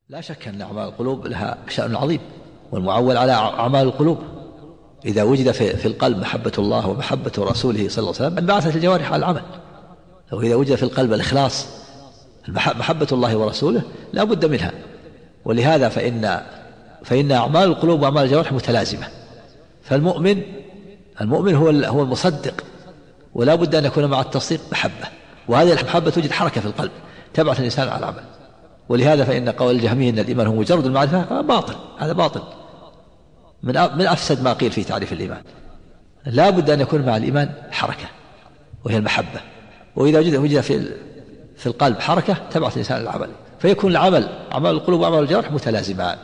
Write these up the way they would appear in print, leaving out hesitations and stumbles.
لا شك أن أعمال القلوب لها شأن عظيم، والمعول على أعمال القلوب إذا وجد في القلب محبة الله ومحبة رسوله صلى الله عليه وسلم انبعثت الجوارح على العمل. لو إذا وجد في القلب الإخلاص محبة الله ورسوله لا بد منها. ولهذا فإن أعمال القلوب وأعمال الجوارح متلازمة. فالمؤمن هو المصدق، ولا بد أن يكون مع التصديق محبة، وهذه المحبة توجد حركة في القلب تبعث الإنسان على العمل. ولهذا فإن قول الجهمية أن الإيمان هو مجرد المعرفة باطل، هذا باطل من أفسد ما قيل في تعريف الإيمان. لا بد أن يكون مع الإيمان حركة وهي المحبة، وإذا وجد في القلب حركة تبعث الإنسان على العمل، فيكون العمل أعمال القلوب وأعمال الجوارح متلازمان.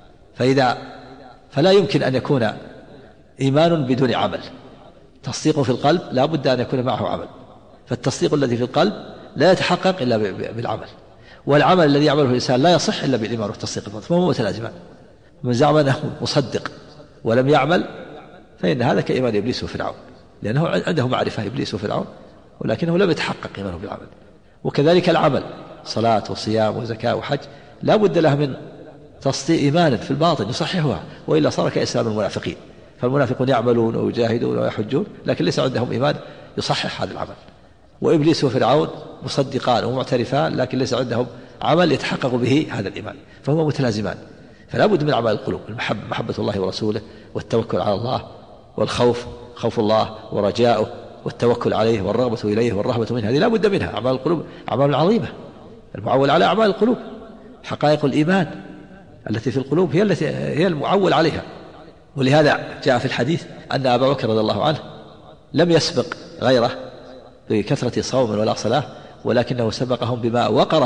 فلا يمكن أن يكون إيمان بدون عمل. تصديق في القلب لا بد أن يكون معه عمل، فالتصديق الذي في القلب لا يتحقق إلا بالعمل، والعمل الذي يعمله الإنسان لا يصح إلا بالإيمان والتصديق، فهو متلازمان. من زعم أنه مصدق ولم يعمل فإن هذا كإيمان إبليس وفرعون، لأنه عنده معرفة إبليس وفرعون ولكنه لم يتحقق إيمانه بالعمل. وكذلك العمل صلاة وصيام وزكاة وحج لا بد له من تصديق إيمان في الباطن يصححها، وإلا صار كإسلام المنافقين. فالمنافقون يعملون ويجاهدون ويحجون لكن ليس عندهم إيمان يصحح هذا العمل، وإبليس وفرعون مصدقان ومعترفان لكن ليس عندهم عمل يتحقق به هذا الإيمان، فهما متلازمان. فلا بد من أعمال القلوب، محبة الله ورسوله، والتوكل على الله، والخوف خوف الله ورجاؤه، والتوكل عليه والرغبة إليه والرهبة منه، هذه لا بد منها. أعمال القلوب أعمال عظيمة، المعول على أعمال القلوب. حقائق الإيمان التي في القلوب هي المعول عليها. ولهذا جاء في الحديث أن أبا بكر رضي الله عنه لم يسبق غيره بكثرة صوم ولا صلاة، ولكنه سبقهم بما وقر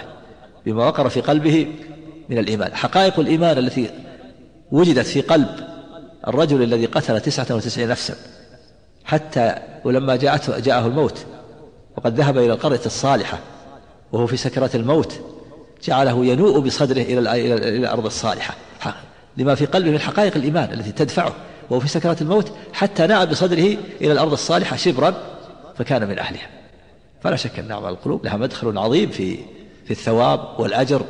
في قلبه من الإيمان. حقائق الإيمان التي وجدت في قلب الرجل الذي قتل 99 نفسا، حتى ولما جاءه الموت وقد ذهب إلى القرية الصالحة وهو في سكرات الموت جعله ينوء بصدره إلى الأرض الصالحة، لما في قلبه من حقائق الإيمان التي تدفعه وهو في سكرات الموت حتى ناء بصدره إلى الأرض الصالحة شبرا فكان من أهلها. فلا شك أن أعمال القلوب لها مدخل عظيم في الثواب والأجر،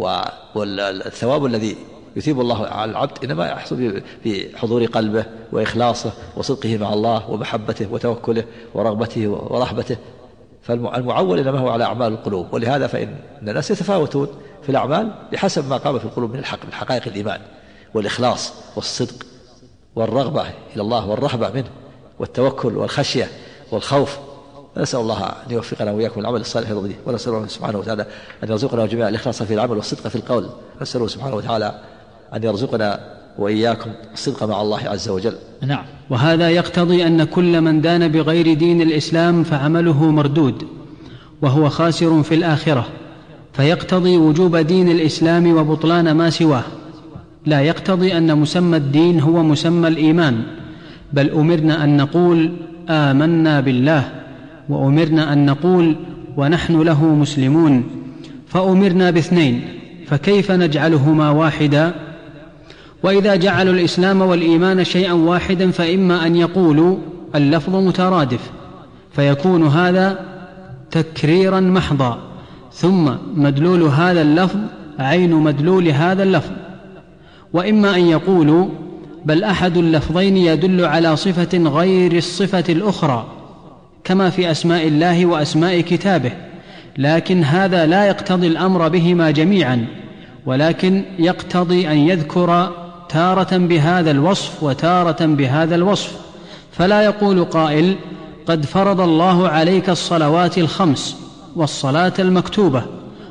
والثواب الذي يثيب الله على العبد إنما يحصل بحضور قلبه وإخلاصه وصدقه مع الله ومحبته وتوكله ورغبته ورهبته. فالمعول إنما هو على أعمال القلوب. ولهذا فإن الناس يتفاوتون في الأعمال بحسب ما قام في القلوب من حقائق الإيمان والإخلاص والصدق والرغبة إلى الله والرهبة منه والتوكل والخشية والخوف. نسأل الله أن يوفقنا وإياكم العمل الصالح يرضيه، ونسأل الله سبحانه وتعالى أن يرزقنا جميعا الإخلاص في العمل والصدق في القول. نسأله سبحانه وتعالى أن يرزقنا وإياكم الصدق مع الله عز وجل. نعم. وهذا يقتضي أن كل من دان بغير دين الإسلام فعمله مردود وهو خاسر في الآخرة، فيقتضي وجوب دين الإسلام وبطلان ما سواه، لا يقتضي أن مسمى الدين هو مسمى الإيمان، بل أمرنا أن نقول آمنا بالله، وأمرنا أن نقول ونحن له مسلمون، فأمرنا باثنين، فكيف نجعلهما واحدا؟ وإذا جعلوا الإسلام والإيمان شيئا واحدا فإما أن يقولوا اللفظ مترادف فيكون هذا تكريرا محضا، ثم مدلول هذا اللفظ عين مدلول هذا اللفظ، وإما أن يقولوا بل أحد اللفظين يدل على صفة غير الصفة الأخرى كما في أسماء الله وأسماء كتابه، لكن هذا لا يقتضي الأمر بهما جميعا، ولكن يقتضي أن يذكر تارة بهذا الوصف وتارة بهذا الوصف. فلا يقول قائل قد فرض الله عليك الصلوات الخمس والصلاة المكتوبة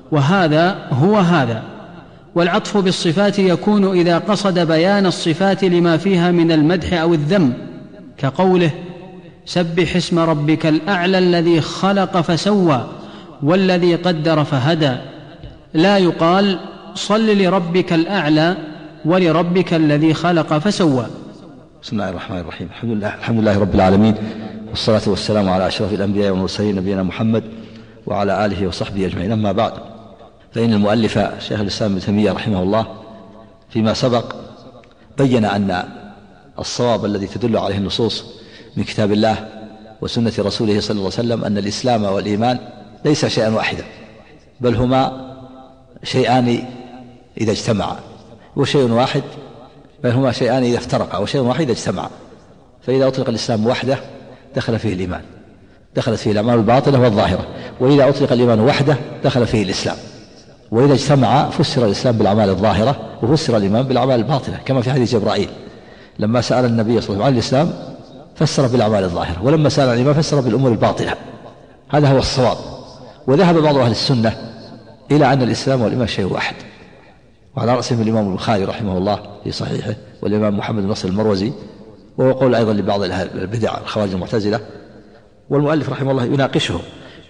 وهذا هو هذا. والعطف بالصفات يكون إذا قصد بيان الصفات لما فيها من المدح أو الذم، كقوله سبح اسم ربك الأعلى الذي خلق فسوى والذي قدر فهدى. لا يقال صل لربك الأعلى ولربك الذي خلق فسوى. بسم الله الرحمن الرحيم. الحمد لله رب العالمين، والصلاة والسلام على أشرف الأنبياء والمرسلين نبينا محمد وعلى آله وصحبه أجمعين. أما بعد، فإن المؤلف شيخ الإسلام ابن تيمية رحمه الله فيما سبق بين أن الصواب الذي تدل عليه النصوص من كتاب الله وسنة رسوله صلى الله عليه وسلم أن الإسلام والإيمان ليس شيئا واحدا، بل هما شيئان إذا اجتمع، وشيء واحد بل هما شيئان إذا افترقا، وشيء واحد إذا اجتمع. فإذا أطلق الإسلام وحده دخل فيه الإيمان، دخلت فيه الأعمال الباطنة والظاهرة. وإذا أطلق الإيمان وحده دخل فيه الإسلام. وإذا اجتمع فسر الإسلام بالأعمال الظاهرة وفسر الإيمان بالأعمال الباطنة، كما في حديث جبرائيل لما سأل النبي صلى الله عليه وسلم عن الإسلام فسر بالأعمال الظاهرة، ولما سأل عن الإيمان فسر بالأمور الباطنة. هذا هو الصواب. وذهب بعض أهل السنة إلى أن الإسلام والإيمان شيء واحد، وعلى رأسهم الإمام البخاري رحمه الله في صحيحه، والإمام محمد بن نصر المروزي، وهو قول أيضا لبعض البدع الخوارج المعتزلة. والمؤلف رحمه الله يناقشه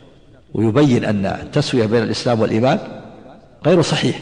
ويبين أن التسوية بين الإسلام والإيمان غير صحيح،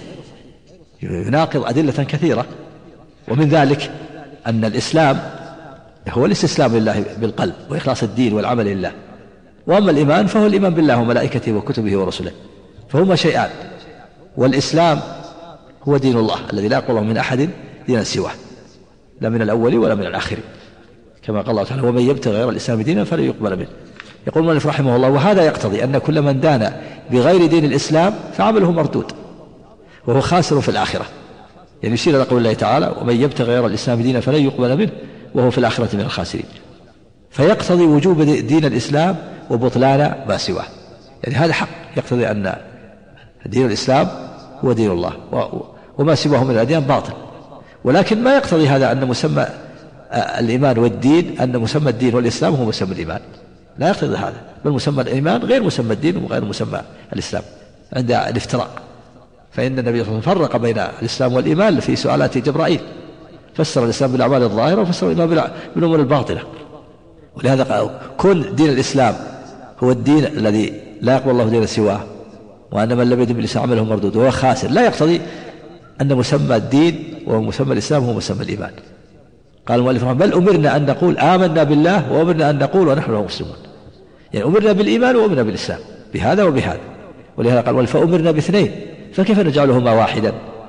يناقض أدلة كثيرة. ومن ذلك أن الإسلام هو الاستسلام لله بالقلب وإخلاص الدين والعمل لله، وأما الإيمان فهو الإيمان بالله وملائكته وكتبه ورسله، فهما شيئان. والإسلام هو دين الله الذي لا يقبله من أحد دينا سواه، لا من الأول ولا من الآخر، كما قال الله تعالى ومن يبتغي غير الإسلام دينا فلن يقبل منه. يقول المؤلف رحمه الله وهذا يقتضي أن كل من دان بغير دين الإسلام فعمله مردود وهو خاسر في الآخرة. يعني يشير إلى قول الله تعالى ومن يبتغي غير الإسلام دينا فلن يقبل منه وهو في الآخرة من الخاسرين. فيقتضي وجوب دين الإسلام وبطلان ما سواه. يعني هذا حق، يقتضي أن دين الإسلام هو دين الله وما سواه من الأديان باطل. ولكن ما يقتضي هذا أن مسمى الإيمان والدين أن مسمى الدين والإسلام هو مسمى الإيمان، لا يقتضي هذا، بل مسمى الإيمان غير مسمى الدين وغير مسمى الإسلام عند الافتراق. فإن النبي صلى الله عليه وسلم فرق بين الإسلام والإيمان في سؤالات جبرائيل، فسر الإسلام بالأعمال الظاهرة وفسر الإيمان بالأمور الباطنة. ولهذا قال كن دين الإسلام هو الدين الذي لا يقبل الله دين سواه، وأن من لم يدن بالإسلام عمله مردود وهو خاسر. لا يقتضي أن مسمى الدين ومسمى الإسلام هو مسمى الإيمان. قال المؤلف بل أمرنا أن نقول آمنا بالله وأمرنا أن نقول ونحن له مسلمون. يعني أمرنا بالإيمان وأمرنا بالإسلام بهذا وبهذا. ولهذا قال فأمرنا باثنين فكيف نجعلهما واحدا.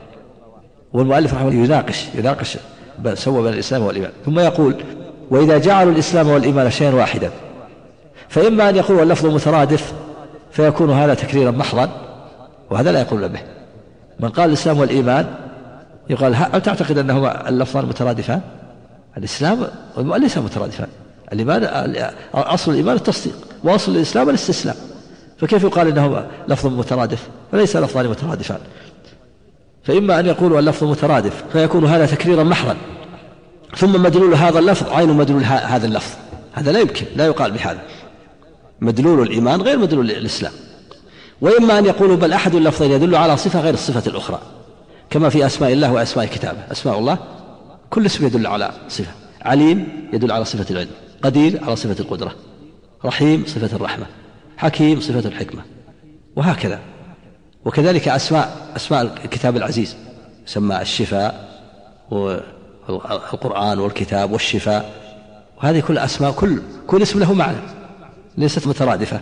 والمؤلف رحمه الله يناقش سوى بين الإسلام والإيمان، ثم يقول وإذا جعلوا الإسلام والإيمان شيئا واحدا فإما أن يقول اللفظ مترادف فيكون هذا تكريرا محضا، وهذا لا يقول به. من قال الإسلام والإيمان يقال هل تعتقد أنهما اللفظان مترادفان؟ الإسلام والإيمان ليس مترادفان. الإيمان أصل الإيمان التصديق وأصل الإسلام الاستسلام، فكيف يقال إنهما لفظ مترادف؟ فليس لفظان مترادفان. فإما أن يقولوا اللفظ مترادف فيكون هذا تكريرا محضا، ثم مدلول هذا اللفظ عين مدلول هذا اللفظ، هذا لا يمكن، لا يقال بهذا. مدلول الإيمان غير مدلول الإسلام. وإما أن يقولوا بل أحد اللفظين يدل على صفة غير الصفة الأخرى، كما في أسماء الله وأسماء كتابه. أسماء الله كل اسم يدل على صفة، عليم يدل على صفة العلم، قدير على صفة القدرة، رحيم صفة الرحمة، حكيم صفة الحكمة، وهكذا. وكذلك أسماء الكتاب العزيز سمى الشفاء والقرآن والكتاب والشفاء، وهذه كل أسماء كل اسم له معنى ليست مترادفة،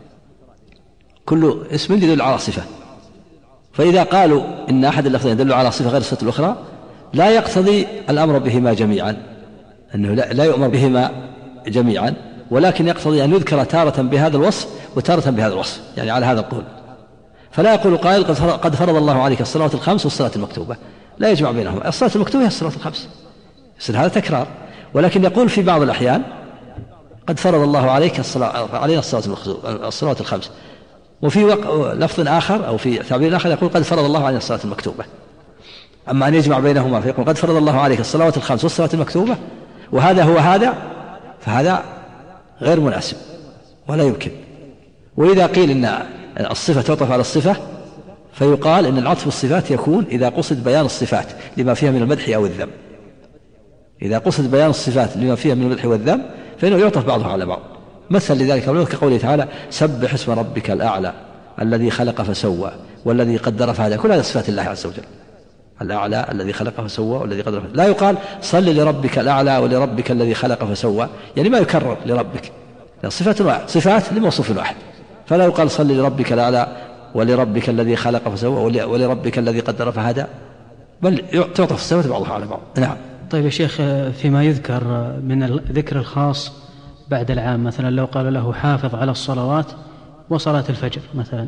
كل اسم يدل على صفة. فإذا قالوا إن أحد اللفظين يدل على صفة غير الصفة الأخرى لا يقتضي الأمر بهما جميعا، أنه لا يؤمر بهما جميعا، ولكن يقتضي أن يذكر تارة بهذا الوصف وتارة بهذا الوصف، يعني على هذا القول. فلا يقول قائل قد فرض الله عليك الصلوات الخمس والصلاة المكتوبة، لا يجمع بينهما. الصلاة المكتوبة هي الصلاة الخمس، يصير هذا تكرار. ولكن يقول في بعض الأحيان قد فرض الله عليك علينا الصلوات الخمس، وفي لفظ آخر أو في تعبير آخر يقول قد فرض الله علينا الصلاة المكتوبة. أما أن يجمع بينهما فيقول قد فرض الله عليك الصلوات الخمس والصلاة المكتوبة وهذا هو هذا، فهذا غير مناسب ولا يمكن. وإذا قيل إن الصفة تعطف على الصفة فيقال إن العطف الصفات يكون إذا قصد بيان الصفات لما فيها من المدح أو الذم. إذا قصد بيان الصفات لما فيها من المدح والذم فإنه يعطف بعضها على بعض. مثل لذلك كقوله تعالى سبح اسم ربك الأعلى الذي خلق فسوى والذي قدر فهدى، كل هذه صفات الله عز وجل. الأعلى الذي خلق فسوى والذي قدر فهدى. لا يقال صل لربك الأعلى ولربك الذي خلق فسوى، يعني ما يكرر لربك، صفة واحد، صفات لموصوف واحد، فلا يقال صل لربك الأعلى ولربك الذي خلق فسوى ولربك الذي قدر فهدى، بل تعطف الصفات بعضها على بعض. نعم. طيب يا شيخ، فيما يذكر من الذكر الخاص بعد العام، مثلا لو قال له حافظ على الصلوات وصلاة الفجر مثلا،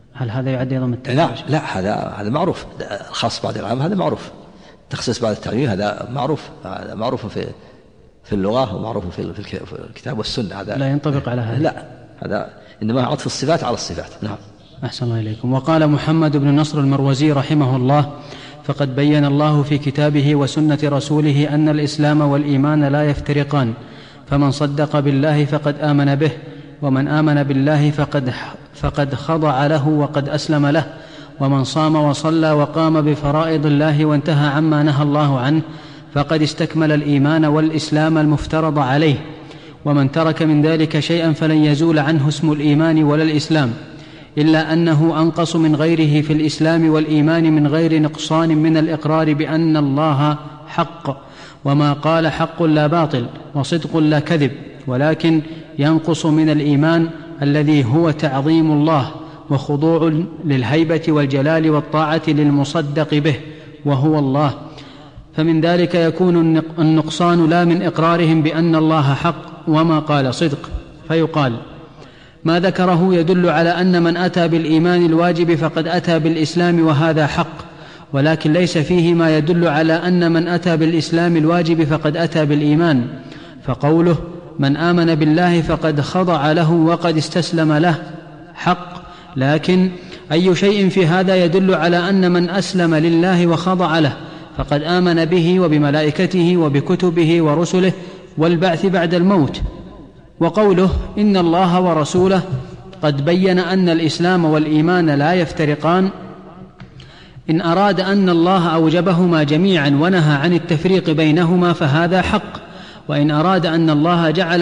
هل هذا يعد أيضا من التعميم؟ لا هذا معروف، الخاص بعد العام هذا معروف، تخصيص بعد التعميم هذا معروف في اللغة ومعروف في الكتاب والسنة، هذا لا ينطبق على هذا. لا، هذا إنما عطف الصفات على الصفات. نعم. أحسن الله إليكم. وقال محمد بن نصر المروزي رحمه الله: فقد بين الله في كتابه وسنة رسوله أن الإسلام والإيمان لا يفترقان، فمن صدق بالله فقد آمن به، ومن آمن بالله فقد خضع له وقد أسلم له، ومن صام وصلى وقام بفرائض الله وانتهى عما نهى الله عنه فقد استكمل الإيمان والإسلام المفترض عليه، ومن ترك من ذلك شيئا فلن يزول عنه اسم الإيمان ولا الإسلام، إلا أنه أنقص من غيره في الإسلام والإيمان من غير نقصان من الإقرار بأن الله حق، وما قال حق لا باطل وصدق لا كذب، ولكن ينقص من الإيمان الذي هو تعظيم الله وخضوع للهيبة والجلال والطاعة للمصدق به وهو الله، فمن ذلك يكون النقصان لا من إقرارهم بأن الله حق وما قال صدق، فيقال: ما ذكره يدل على أن من أتى بالإيمان الواجب فقد أتى بالإسلام وهذا حق، ولكن ليس فيه ما يدل على أن من أتى بالإسلام الواجب فقد أتى بالإيمان، فقوله من آمن بالله فقد خضع له وقد استسلم له حق، لكن أي شيء في هذا يدل على أن من أسلم لله وخضع له فقد آمن به وبملائكته وبكتبه ورسله والبعث بعد الموت. وقوله إن الله ورسوله قد بين أن الإسلام والإيمان لا يفترقان، إن أراد أن الله أوجبهما جميعا ونهى عن التفريق بينهما فهذا حق، وإن أراد أن الله جعل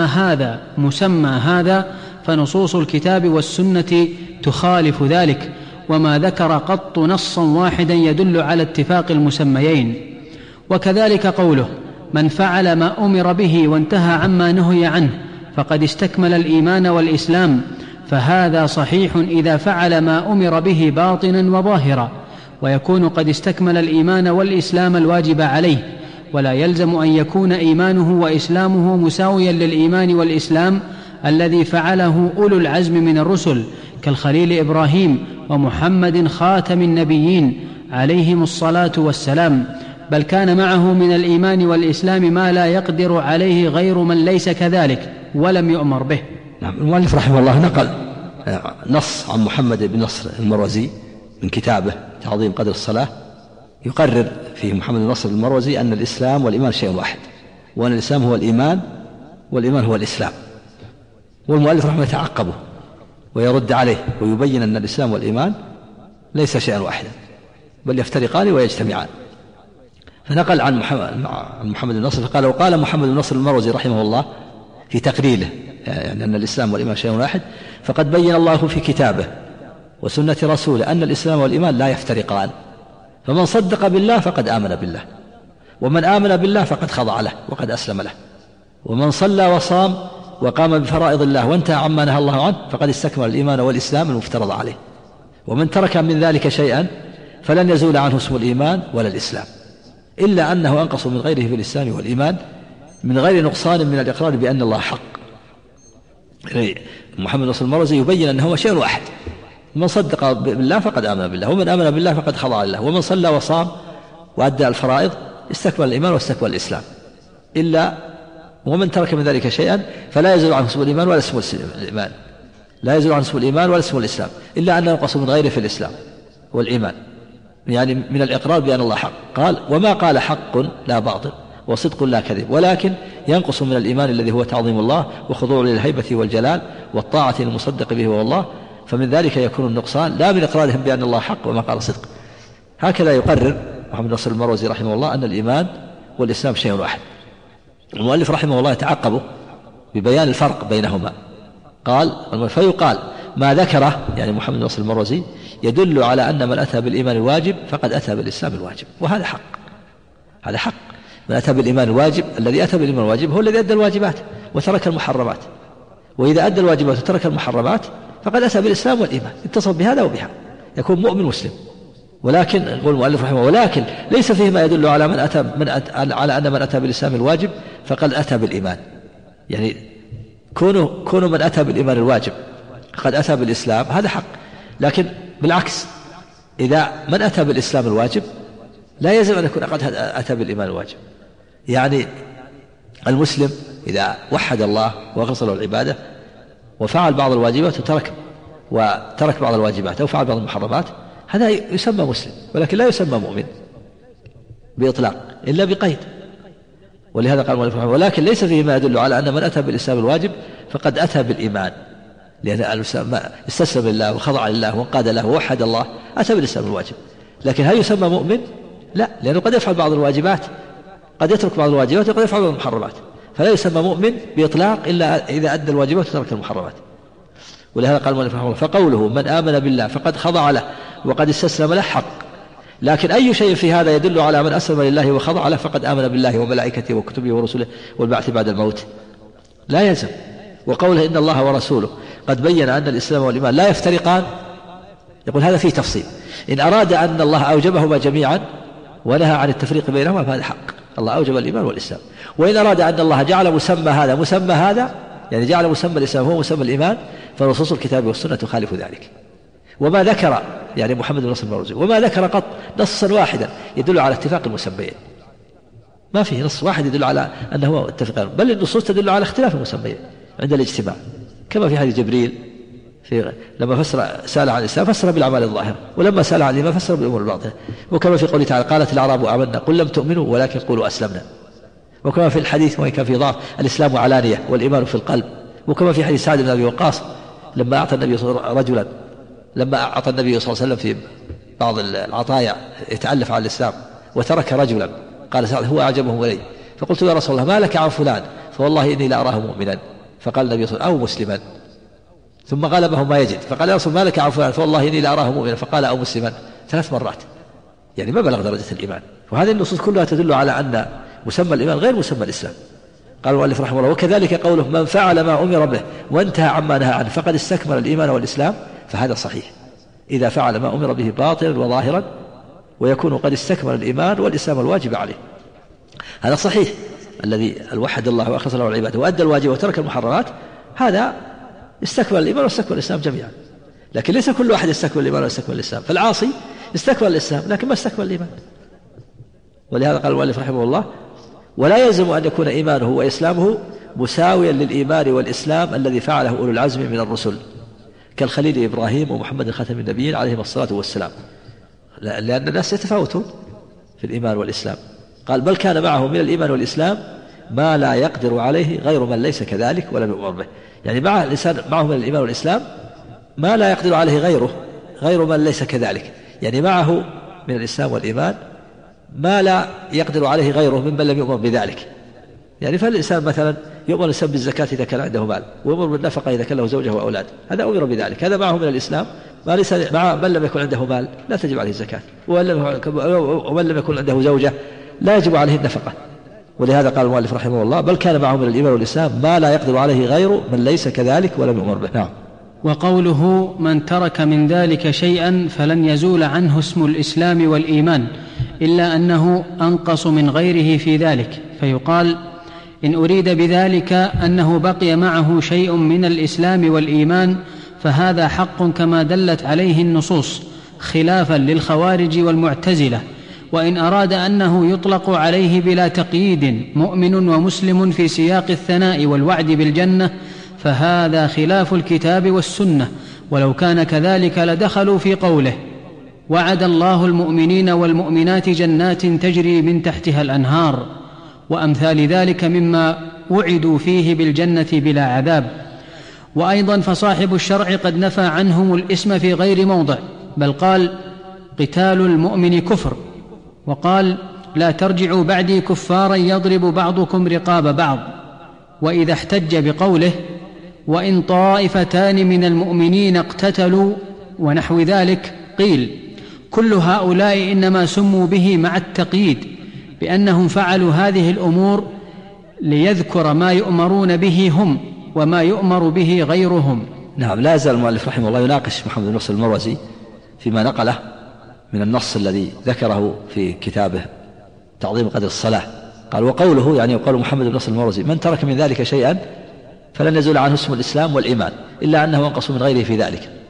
مسمى هذا فنصوص الكتاب والسنة تخالف ذلك، وما ذكر قط نصا واحدا يدل على اتفاق المسميين. وكذلك قوله من فعل ما أمر به وانتهى عما نهي عنه فقد استكمل الإيمان والإسلام، فهذا صحيح إذا فعل ما أمر به باطنا وظاهرا، ويكون قد استكمل الإيمان والإسلام الواجب عليه، ولا يلزم أن يكون إيمانه وإسلامه مساويا للإيمان والإسلام الذي فعله أولو العزم من الرسل كالخليل إبراهيم ومحمد خاتم النبيين عليهم الصلاة والسلام، بل كان معه من الإيمان والإسلام ما لا يقدر عليه غير من ليس كذلك ولم يؤمر به. نعم. المؤلف رحمه الله نقل نص عن محمد بن نصر المروزي من كتابه تعظيم قدر الصلاة، يقرر فيه محمد بن نصر المروزي أن الإسلام والإيمان شيء واحد، وأن الإسلام هو الإيمان والإيمان هو الإسلام. والمؤلف رحمه يتعقبه ويرد عليه ويبين أن الإسلام والإيمان ليس شيئا واحدا بل يفترقان ويجتمعان. فنقل عن محمد بن نصر فقال: وقال محمد بن نصر المروزي رحمه الله في تقريره يعني أن الإسلام والإيمان شيء واحد: فقد بين الله في كتابه وسنة رسوله أن الإسلام والإيمان لا يفترقان، فمن صدق بالله فقد آمن بالله، ومن آمن بالله فقد خضع له وقد أسلم له، ومن صلى وصام وقام بفرائض الله وانتهى عما نهى الله عنه فقد استكمل الإيمان والإسلام المفترض عليه، ومن ترك من ذلك شيئا فلن يزول عنه اسم الإيمان ولا الإسلام، إلا أنه أنقص من غيره في الإسلام والإيمان من غير نقصان من الإقرار بأن الله حق. محمد نصر المروزي يبين أنه شيء واحد: من صدق بالله فقد آمن بالله، ومن آمن بالله فقد خضع لله، ومن صلى وصام وأدى الفرائض استكمل الإيمان واستكمل الإسلام، إلا ومن ترك من ذلك شيئا فلا يزول عنه اسم الإيمان ولا اسم الإيمان، لا يزول عنه اسم الإيمان ولا اسم الإسلام، إلا أنه ينقص من غيره في الإسلام والإيمان، يعني من الإقرار بأن الله حق. قال: وما قال حق لا باطل وصدق لا كذب، ولكن ينقص من الإيمان الذي هو تعظيم الله وخضوع للهيبة والجلال والطاعة للمصدق به هو الله، فمن ذلك يكون النقصان لا من إقرارهم بأن الله حق وما قال صدق. هكذا يقرر محمد نصر المروزي رحمه الله أن الإيمان والإسلام شيء واحد. المؤلف رحمه الله يتعقبه ببيان الفرق بينهما، قال: فيقال ما ذكره يعني محمد نصر المروزي يدل على أن من أتى بالإيمان الواجب فقد أتى بالإسلام الواجب، وهذا حق، هذا حق. من أتى بالإيمان الواجب، الذي أتى بالإيمان الواجب هو الذي أدى الواجبات وترك المحرمات، وإذا أدى الواجبات وترك المحرمات فقد أتى بالإسلام والإيمان، اتصف بهذا وبهذا، يكون مؤمن مسلم. ولكن يقول المؤلف رحمه: ولكن ليس فيه ما يدل على على أن من أتى بالإسلام الواجب فقد أتى بالإيمان، يعني كونه من أتى بالإيمان الواجب قد أتى بالإسلام هذا حق، لكن بالعكس، إذا من أتى بالإسلام الواجب لا يلزم أن يكون قد أتى بالإيمان الواجب. يعني المسلم إذا وحد الله وأخلص له العبادة وفعل بعض الواجبات وترك بعض الواجبات أو فعل بعض المحرمات، هذا يسمى مسلم، ولكن لا يسمى مؤمن بإطلاق إلا بقيد. ولهذا قال المؤلف رحمه الله: ولكن ليس فيه ما يدل على أن من أتى بالإسلام الواجب فقد أتى بالإيمان، لأن استسلم لله وخضع لله وانقاد له ووحد الله، أتى بالإسلام الواجب. لكن هل يسمى مؤمن؟ لا، لأنه قد يفعل بعض الواجبات، قد يترك بعض الواجبات، وقد يفعل بعض المحرمات، فلا يسمى مؤمن بإطلاق إلا إذا أدى الواجبات وترك المحرمات. ولهذا قال المؤلف رحمه الله: فقوله من آمن بالله فقد خضع له وقد استسلم له حق، لكن أي شيء في هذا يدل على من أسلم لله وخضع له فقد آمن بالله وملائكته وكتبه ورسله والبعث بعد الموت لا يلزم. وقوله إن الله ورسوله قد بين أن الإسلام والإيمان لا يفترقان، يقول هذا فيه تفصيل. إن أراد أن الله أوجبهما جميعا ونهى عن التفريق بينهما فهذا حق، الله أوجب الإيمان والإسلام. وإن أراد أن الله جعل مسمى هذا يعني جعل مسمى الإسلام هو مسمى الإيمان، فنصوص الكتاب والسنة تخالف ذلك. وما ذكر يعني محمد بن نصر المروزي وما ذكر قط نصا واحدا يدل على اتفاق المسميين، ما فيه نص واحد يدل على أنه اتفقان، بل النصوص تدل على اختلاف المسميين عند الاجتماع، كما في حديث جبريل لما سأل عن الإسلام فسر بالأعمال الظاهرة، ولما سأل عن الإيمان فسر بالأمور الباطنة. وكما في قوله تعالى: قالت الأعراب آمنا قل لم تؤمنوا ولكن قولوا أسلمنا. وكما في الحديث وإن كان في ضعف: الإسلام علانية والإيمان في القلب. وكما في حديث سعد بن أبي وقاص لما أعطى النبي صلى الله عليه وسلم في بعض العطايا يتألف على الإسلام وترك رجلا، قال سعد: هو أعجبهم إلي. فقلت: يا رسول الله ما لك عن فلان؟ فوالله إني لأراه مؤمنا. فقال النبي صلى الله عليه وسلم: أو مسلما. ثم غلبه ما يجد فقال: يا رسول ما لك عن فلان؟ فوالله إني لأراه مؤمنا. فقال: أو مسلما 3 مرات، يعني ما بلغ درجة الإيمان. وهذه النصوص كلها تدل على أن مسمى الإيمان غير مسمى الإسلام. قال المؤلف رحمه الله: وكذلك قوله من فعل ما أمر به وانتهى عما نهى عنه فقد استكمل الإيمان والإسلام، فهذا صحيح إذا فعل ما أمر به باطلا وظاهرا، ويكون قد استكمل الإيمان والإسلام الواجب عليه. هذا صحيح، الذي وحد الله وأخلص له العبادة وأدى الواجب وترك المحرمات، هذا استكمل الإيمان واستكمل الإسلام جميعا. لكن ليس كل واحد يستكمل الإيمان ويستكمل الإسلام، فالعاصي استكمل الإسلام لكن ما استكمل الإيمان. ولهذا قال المؤلف رحمه الله: ولا يلزم أن يكون إيمانه وإسلامه مساويا للإيمان والإسلام الذي فعله أولو العزم من الرسل كالخليل إبراهيم ومحمد خاتم النبيين عليهم الصلاة والسلام، لأن الناس يتفاوتون في الإيمان والإسلام. قال: بل كان معه من الإيمان والإسلام ما لا يقدر عليه غير من ليس كذلك ولم يؤمر به. يعني مع الإنسان معه من الإيمان والإسلام ما لا يقدر عليه غير من ليس كذلك، يعني معه من الإسلام والإيمان ما لا يقدر عليه غيره ممن لم يؤمر بذلك. يعني فالإنسان مثلا يؤمر الإنسان بالزكاة إذا كان عنده مال، ويؤمر بالنفقة إذا كان له زوجة وأولاد، هذا أمر بذلك، هذا معه من الإسلام. ما ليس مع من لم يكن عنده مال لا تجب عليه الزكاة، ومن لم يكن عنده زوجة لا يجب عليه النفقة. ولهذا قال المؤلف رحمه الله: بل كان معه من الإيمان والإسلام ما لا يقدر عليه غير من ليس كذلك ولم يؤمر به. نعم. وقوله من ترك من ذلك شيئا فلن يزول عنه اسم الإسلام والإيمان إلا أنه أنقص من غيره في ذلك، فيقال إن أريد بذلك أنه بقي معه شيء من الإسلام والإيمان فهذا حق كما دلت عليه النصوص، خلافا للخوارج والمعتزلة. وإن أراد أنه يطلق عليه بلا تقييد مؤمن ومسلم في سياق الثناء والوعد بالجنة فهذا خلاف الكتاب والسنة، ولو كان كذلك لدخلوا في قوله وعد الله المؤمنين والمؤمنات جنات تجري من تحتها الأنهار وأمثال ذلك مما وعدوا فيه بالجنة بلا عذاب. وأيضا فصاحب الشرع قد نفى عنهم الإثم في غير موضع، بل قال قتال المؤمن كفر، وقال لا ترجعوا بعدي كفارا يضرب بعضكم رقاب بعض. وإذا احتج بقوله وإن طائفتان من المؤمنين اقتتلوا ونحو ذلك قيل كل هؤلاء إنما سموا به مع التقييد بأنهم فعلوا هذه الأمور ليذكر ما يؤمرون به هم وما يؤمر به غيرهم. نعم. لا يزال المؤلف رحمه الله يناقش محمد بن نصر المروزي فيما نقله من النص الذي ذكره في كتابه تعظيم قدر الصلاة. قال وقوله يعني قول محمد بن نصر المروزي من ترك من ذلك شيئا فلن يزول عنه اسم الإسلام والإيمان إلا أنه أنقص من غيره في ذلك.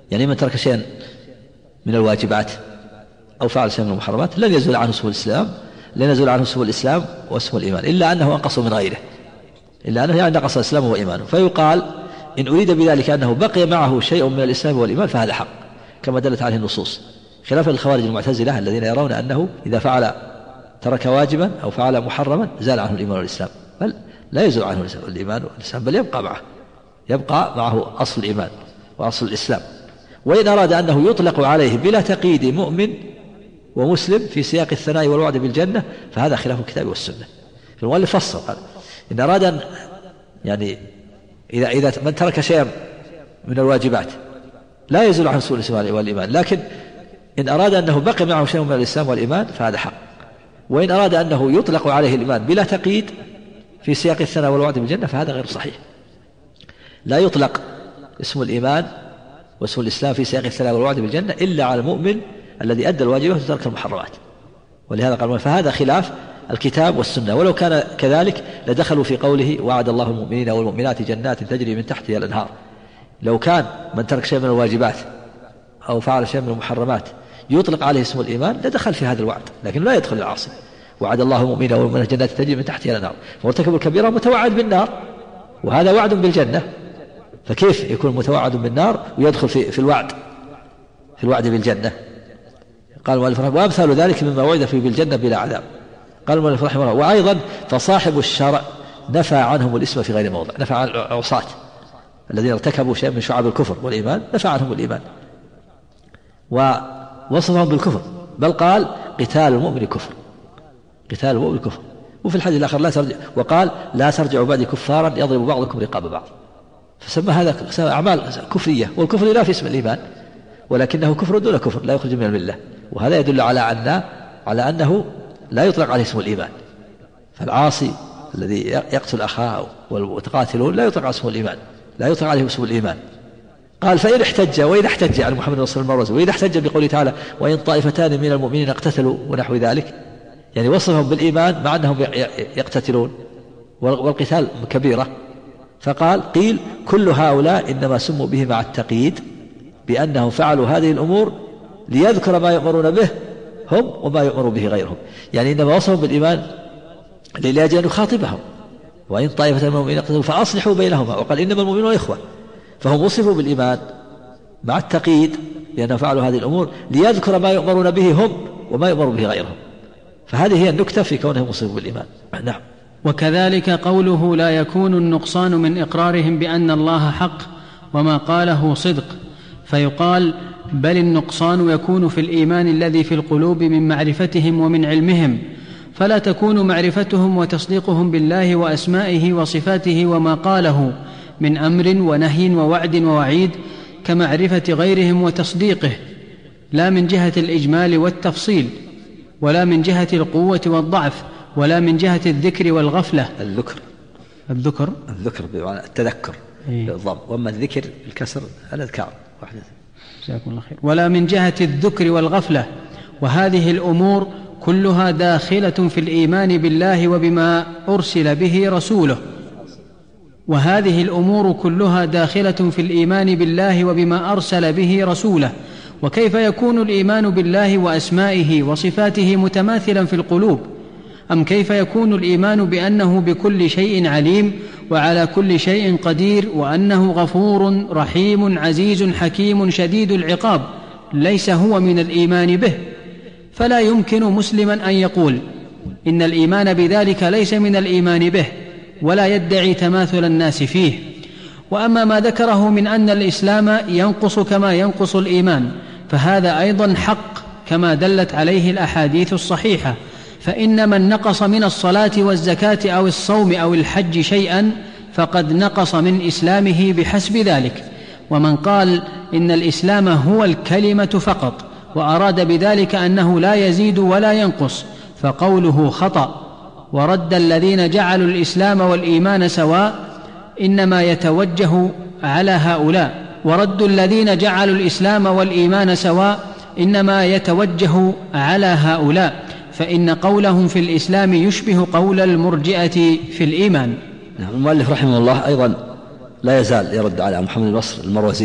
يعني من ترك شيئا من الواجبات أو فعل شيئا من المحرمات لن يزول عنه اسم الإسلام، لن يزول عنه اسم الإسلام واسم الإيمان، إلا أنه أنقص من غيره، إلا أنه يعني نقص الإسلام وإيمانه. فيقال إن أريد بذلك أنه بقي معه شيء من الإسلام والإيمان فهذا حق، كما دلت عليه النصوص، خلافا للخوارج المعتزلة الذين يرون أنه إذا فعل ترك واجبا أو فعل محرما زال عنه الإيمان والإسلام، بل لا يزول عنه الإيمان والإسلام، بل يبقى معه أصل الإيمان وأصل الإسلام. وإن أراد أنه يطلق عليه بلا تقييد مؤمن ومسلم في سياق الثناء والوعد بالجنة فهذا خلاف الكتاب والسنة. المؤلف فصل قال إن أراد أن يعني إذا من ترك شيئا من الواجبات لا يزول عنه سوء الإسلام والإيمان، لكن إن أراد أنه بقي معه شيء من الإسلام والإيمان فهذا حق. وإن أراد أنه يطلق عليه الإيمان بلا تقييد في سياق الثناء والوعد بالجنة فهذا غير صحيح. لا يطلق اسم الإيمان واسم الإسلام في سياق الثناء والوعد بالجنة إلا على المؤمن الذي أدى الواجبات وترك المحرمات، ولهذا قال فهذا خلاف الكتاب والسنة. ولو كان كذلك لدخلوا في قوله وعد الله المؤمنين والمؤمنات جنات تجري من تحتها الأنهار. لو كان من ترك شيء من الواجبات أو فعل شيء من المحرمات يطلق عليه اسم الإيمان لدخل في هذا الوعد، لكن لا يدخل العاصي. وعد الله المؤمنين والمؤمنات جنات تجري من تحتها الأنهار، فمرتكب الكبيرة متوعد بالنار وهذا وعد بالجنة، فكيف يكون متوعد بالنار ويدخل في الوعد بالجنة؟ قال المؤلف رحمه الله وأمثال ذلك مما وعد فيه بالجنة بلا عذاب. قال المؤلف رحمه الله وأيضا فصاحب الشرع نفى عنهم الاسم في غير موضع، نفى عن العصاة الذين ارتكبوا شيئا من شعب الكفر والإيمان، نفى عنهم الإيمان ووصفهم بالكفر، بل قال قتال المؤمن كفر، قتال المؤمن كفر. وفي الحديث الآخر لا ترجع، وقال لا ترجعوا بعد كفارا يضرب بعضكم رقاب بعض، فسمى هذا أعمال كفرية، والكفر لا في اسم الإيمان ولكنه كفر دون كفر لا يخرج من الملة. وهذا يدل على أنه لا يطلق عليه اسم الإيمان، فالعاصي الذي يقتل أخاه والمتقاتلون لا يطلق عليه اسم الإيمان، لا يطلق عليه اسم الإيمان. قال فإن احتج وإن احتج على محمد صلى الله عليه وسلم، وإن احتج بقوله تعالى وإن طائفتان من المؤمنين اقتتلوا ونحو ذلك، يعني وصفهم بالإيمان مع أنهم يقتتلون والقتال كبيرة. فقال قيل كل هؤلاء إنما سموا به مع التقييد بأنهم فعلوا هذه الأمور ليذكر ما يؤمرون به هم وما يؤمر به غيرهم، يعني إنما وصفهم بالإيمان لأجل أن يخاطبهم وإن طائفة من المؤمنين اقتتلوا فأصلحوا بينهما، وقال إنما المؤمنون إخوة، فهم وصفوا بالإيمان مع التقييد لأنهم فعلوا هذه الأمور ليذكر ما يؤمرون به هم وما يؤمر به غيرهم، فهذه هي النكتة في كونهم وصفوا بالإيمان. نعم. وكذلك قوله لا يكون النقصان من إقرارهم بأن الله حق وما قاله صدق، فيقال بل النقصان يكون في الإيمان الذي في القلوب من معرفتهم ومن علمهم، فلا تكون معرفتهم وتصديقهم بالله وأسمائه وصفاته وما قاله من أمر ونهي ووعد ووعيد كمعرفة غيرهم وتصديقه، لا من جهة الإجمال والتفصيل، ولا من جهة القوة والضعف، ولا من جهة الذكر والغفلة. الذكر بمعنى التذكر بالضم، وأما الذكر بالكسر الأذكار. جزاكم الله خير. ولا من جهة الذكر والغفلة. وهذه الأمور كلها داخلة في الإيمان بالله وبما أرسل به رسوله، وهذه الأمور كلها داخلة في الإيمان بالله وبما أرسل به رسوله. وكيف يكون الإيمان بالله وأسمائه وصفاته متماثلا في القلوب؟ أم كيف يكون الإيمان بأنه بكل شيء عليم وعلى كل شيء قدير وأنه غفور رحيم عزيز حكيم شديد العقاب ليس هو من الإيمان به؟ فلا يمكن مسلما أن يقول إن الإيمان بذلك ليس من الإيمان به، ولا يدعي تماثل الناس فيه. وأما ما ذكره من أن الإسلام ينقص كما ينقص الإيمان فهذا أيضا حق كما دلت عليه الأحاديث الصحيحة، فإن من نقص من الصلاة والزكاة أو الصوم أو الحج شيئا فقد نقص من إسلامه بحسب ذلك. ومن قال إن الإسلام هو الكلمة فقط وأراد بذلك أنه لا يزيد ولا ينقص فقوله خطأ. ورد الذين جعلوا الإسلام والإيمان سواء إنما يتوجه على هؤلاء، ورد الذين جعلوا الإسلام والإيمان سواء إنما يتوجه على هؤلاء، فإن قولهم في الإسلام يشبه قول المرجئة في الإيمان. المؤلف رحمه الله أيضا لا يزال يرد على محمد البصر المروزي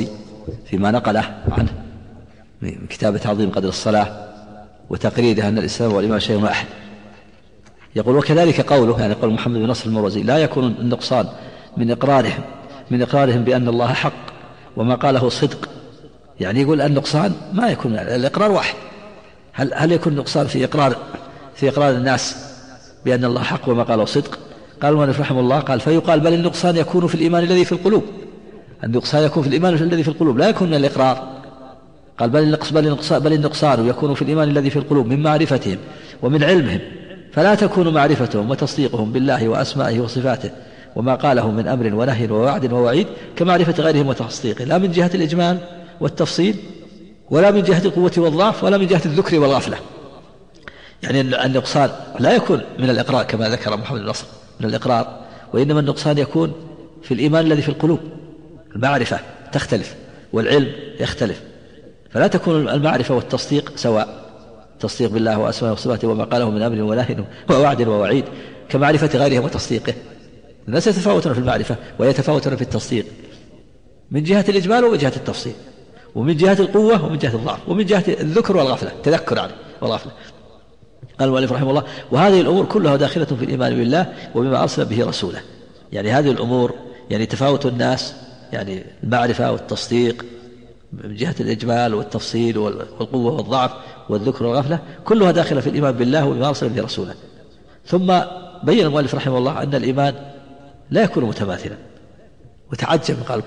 فيما نقله عنه من كتاب تعظيم قدر الصلاة وتقريره أن الإسلام والإيمان شيء واحد. يقول وكذلك قوله، يعني قول محمد بن نصر المروزي، لا يكون النقصان من إقرارهم بأن الله حق وما قاله صدق. يعني يقول النقصان ما يكون، الإقرار واحد. هل يكون النقصان في إقرار الناس بأن الله حق وما قاله صدق؟ قال المؤلف رحمه الله قال فيقال بل النقصان يكون في الإيمان الذي في القلوب. النقصان يكون في الإيمان الذي في القلوب، لا يكون من الإقرار. قال بل النقصان يكون في الإيمان الذي في القلوب من معرفتهم ومن علمهم، فلا تكون معرفتهم وتصديقهم بالله وأسمائه وصفاته وما قاله من أمر ونهي ووعد ووعيد كمعرفة غيرهم وتصديقه، لا من جهة الإجمال والتفصيل ولا من جهة القوة والضعف ولا من جهة الذكر والغفلة. يعني النقصان لا يكون من الإقرار كما ذكر محمد بن نصر من الإقرار، وإنما النقصان يكون في الإيمان الذي في القلوب. المعرفة تختلف والعلم يختلف، فلا تكون المعرفة والتصديق سواء، تصديق بالله وأسمائه وصفاته وما قاله من أمر ونهي ووعد ووعيد كمعرفة غيرهم وتصديقه. الناس يتفاوتون في المعرفة ويتفاوتون في التصديق من جهة الإجمال ومن جهة التفصيل، ومن جهة القوة ومن جهة الضعف، ومن جهة الذكر والغفلة، تذكر يعني والغفلة. قال المؤلف رحمه الله وهذه الأمور كلها داخلة في الإيمان بالله وبما أرسل به رسوله. يعني هذه الأمور يعني تفاوت الناس، يعني المعرفة والتصديق من جهة الإجمال والتفصيل والقوة والضعف والذكر والغفلة كلها داخلة في الإيمان بالله وبما أرسل به رسوله. ثم بين المؤلف رحمه الله أن الإيمان لا يكون متماثلا، وتعجب قال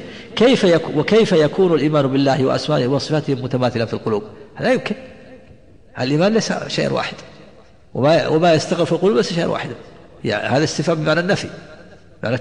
كيف يكون الإيمان بالله وأسمائه وصفاته متماثلا في القلوب؟ لا يمكن. الإيمان ليس شيء واحد، وما يستقر في القلوب ليس شيء واحد. يعني هذا استفهام بمعنى النفي، بمعنى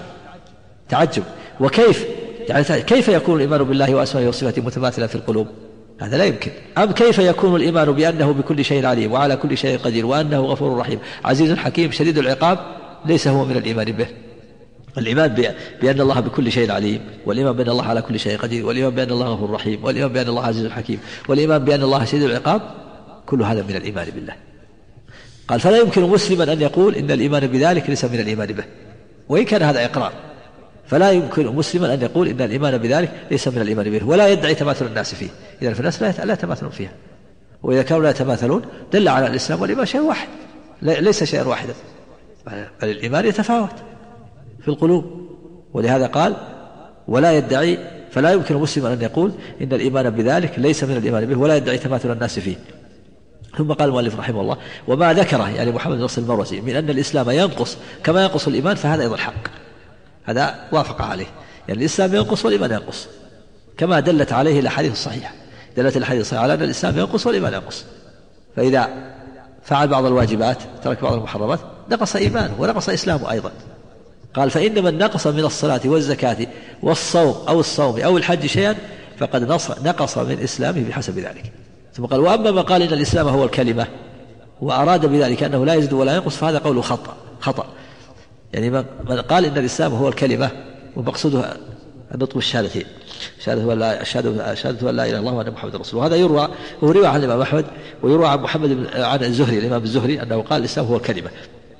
تعجب. وكيف يعني كيف يكون الإيمان بالله وأسمائه وصفاته متماثلا في القلوب؟ هذا لا يمكن. أم كيف يكون الإيمان بأنه بكل شيء عليم وعلى كل شيء قدير وأنه غفور رحيم عزيز حكيم شديد العقاب ليس هو من الإيمان به؟ الإيمان بأن الله بكل شيء عليم، والإيمان بأن الله على كل شيء قدير، والإيمان بأن الله غفور رحيم، والإيمان بأن الله عزيز حكيم، والإيمان بأن الله شديد العقاب، كل هذا من الإيمان بالله. قال فلا يمكن مسلما أن يقول إن الإيمان بذلك ليس من الإيمان به، وإن كان هذا إقرار. فلا يمكن مسلما أن يقول إن الإيمان بذلك ليس من الإيمان به، ولا يدعي تماثل الناس فيه. إذا فالناس لا يتماثلون فيها، وإذا كانوا لا يتماثلون دل على الإسلام والإيمان شيء واحد، ليس شيئا واحدا، بل الإيمان يتفاوت في القلوب. ولهذا قال ولا يدعي، فلا يمكن مسلما أن يقول إن الإيمان بذلك ليس من الإيمان به ولا يدعي تماثل الناس فيه. ثم قال المؤلف رحمه الله وما ذكره يعني محمد بن نصر المروزي من أن الإسلام ينقص كما ينقص الإيمان فهذا أيضا حق، هذا وافق عليه. يعني الإسلام ينقص والإيمان ينقص كما دلت عليه الأحاديث الصحيحة، دلت الأحاديث الصحيحة على أن الإسلام ينقص والإيمان ينقص. فإذا فعل بعض الواجبات ترك بعض المحرمات نقص إيمانه ونقص إسلامه أيضا. قال فإن من نقص من الصلاة والزكاة والصوم أو الصوم أو الحج شيئا فقد نقص من إسلامه بحسب ذلك. ثم قال وأما من قال إن الإسلام هو الكلمة وأراد بذلك أنه لا يزيد ولا ينقص فهذا قوله خطأ. يعني من قال إن الإسلام هو الكلمة ومقصوده النطق بالشهادتين، شهادة أن لا إله إلا الله وأن محمد رسول الله. هذا يروى عن الإمام أحمد ويروى عن عن الزهري الإمام الزهري أنه قال الإسلام هو الكلمة،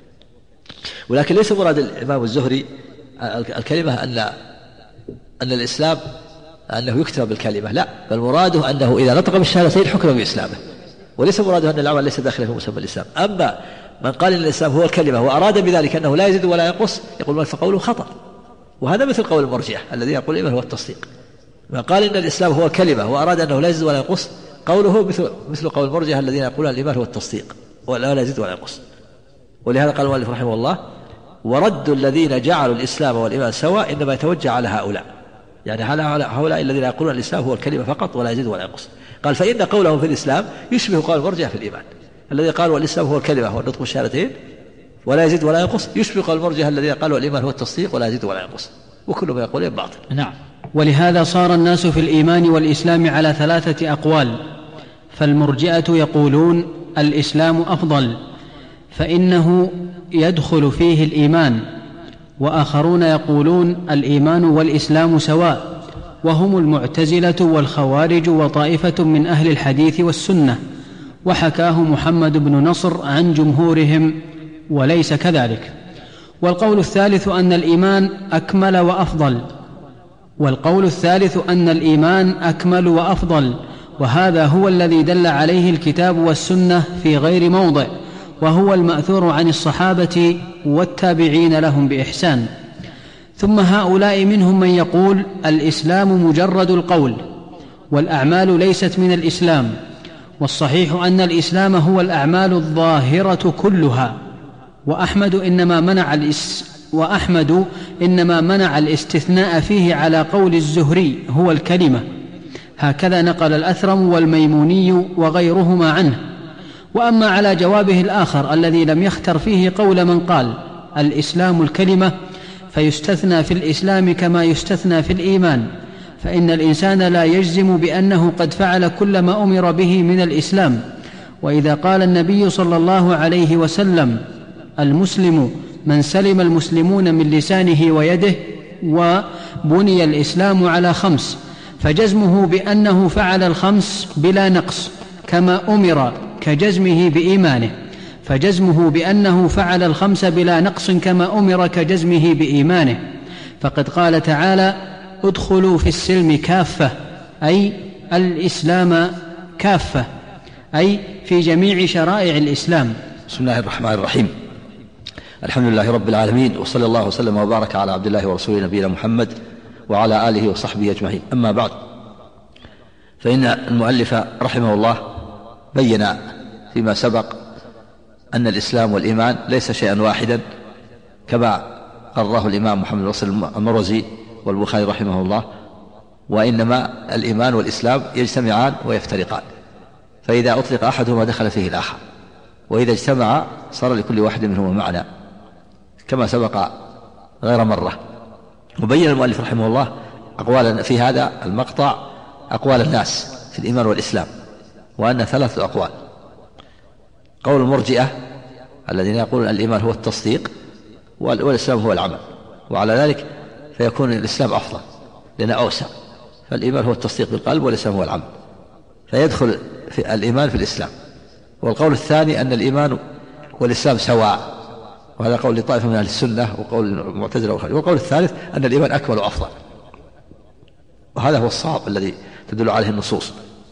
ولكن ليس مراد الإمام الزهري الكلمة أن الإسلام أنه يكتب بالكلمة، لا، بل مراده أنه إذا نطق بالشهادتين حكم بإسلامه، وليس مراده أن العمل ليس داخلا في مسمى الإسلام. أما من قال إن الإسلام هو الكلمة وأراد بذلك أنه لا يزيد ولا ينقص يقول فقوله خطأ، وهذا مثل قول المرجئة الذي يقول الإيمان هو التصديق. من قال إن الإسلام هو الكلمة وأراد أنه لا يزيد ولا ينقص قوله مثل قول المرجئة الذين يقولون الإيمان هو التصديق ولا يزيد ولا ينقص. ولهذا قال المؤلف رحمه الله ورد الذين جعلوا الإسلام والإيمان سواء إنما يتوجه على هؤلاء، يعني هؤلاء الذين يقولون الإسلام هو الكلمة فقط ولا يزيد ولا ينقص. قال فإن قولهم في الإسلام يشبه قول المرجئة في الإيمان الذي قالوا الإسلام هو الكلمة هو النطق بالشهادتين ولا يزيد ولا ينقص، يشبه قول المرجئة الذين قالوا الإيمان هو التصديق ولا يزيد ولا ينقص، وكل ما يقولون باطل. نعم. ولهذا صار الناس في الإيمان والإسلام على 3 أقوال. فالمرجئة يقولون الإسلام أفضل فإنه يدخل فيه الإيمان، وآخرون يقولون الإيمان والإسلام سواء، وهم المعتزلة والخوارج وطائفة من أهل الحديث والسنة، وحكاه محمد بن نصر عن جمهورهم وليس كذلك. والقول الثالث أن الإيمان أكمل وأفضل، والقول الثالث أن الإيمان أكمل وأفضل، وهذا هو الذي دل عليه الكتاب والسنة في غير موضع، وهو المأثور عن الصحابة والتابعين لهم بإحسان. ثم هؤلاء منهم من يقول الإسلام مجرد القول والأعمال ليست من الإسلام، والصحيح أن الإسلام هو الأعمال الظاهرة كلها، وأحمد إنما منع الاستثناء فيه على قول الزهري هو الكلمة، هكذا نقل الأثرم والميموني وغيرهما عنه. وأما على جوابه الآخر الذي لم يختر فيه قول من قال الإسلام الكلمة، فيستثنى في الإسلام كما يستثنى في الإيمان، فإن الإنسان لا يجزم بأنه قد فعل كل ما أمر به من الإسلام. وإذا قال النبي صلى الله عليه وسلم المسلم من سلم المسلمون من لسانه ويده، وبني الإسلام على 5، فجزمه بأنه فعل 5 بلا نقص كما أمر كجزمه بإيمانه، فجزمه بأنه فعل 5 بلا نقص كما أمر كجزمه بإيمانه. فقد قال تعالى ادخلوا في السلم كافة، أي الإسلام كافة، أي في جميع شرائع الإسلام. بسم الله الرحمن الرحيم. الحمد لله رب العالمين، وصلى الله وسلم وبارك على عبد الله ورسوله نبينا محمد وعلى آله وصحبه أجمعين. أما بعد، فإن المؤلف رحمه الله بين فيما سبق أن الإسلام والإيمان ليس شيئا واحدا كما قرره الإمام محمد بن نصر المروزي والبخاري رحمه الله، وإنما الإيمان والإسلام يجتمعان ويفترقان، فإذا أطلق أحدهما دخل فيه الآخر، وإذا اجتمع صار لكل واحد منهما معنى كما سبق غير مرة. وبين المؤلف رحمه الله أقوالا في هذا المقطع، أقوال الناس في الإيمان والإسلام، وأن 3 أقوال: قول المرجئة الذين يقولون الإيمان هو التصديق والإسلام هو العمل، وعلى ذلك فيكون الإسلام أفضل لأنه أوسع، فالإيمان هو التصديق بالقلب والإسلام هو العمل، فيدخل في الإيمان في الإسلام. والقول الثاني أن الإيمان والإسلام سواء، وهذا قول لطائفة من أهل السنة وقول المعتزلة والخوارج. والقول الثالث أن الإيمان أكمل وأفضل، وهذا هو الصواب الذي تدل عليه النصوص.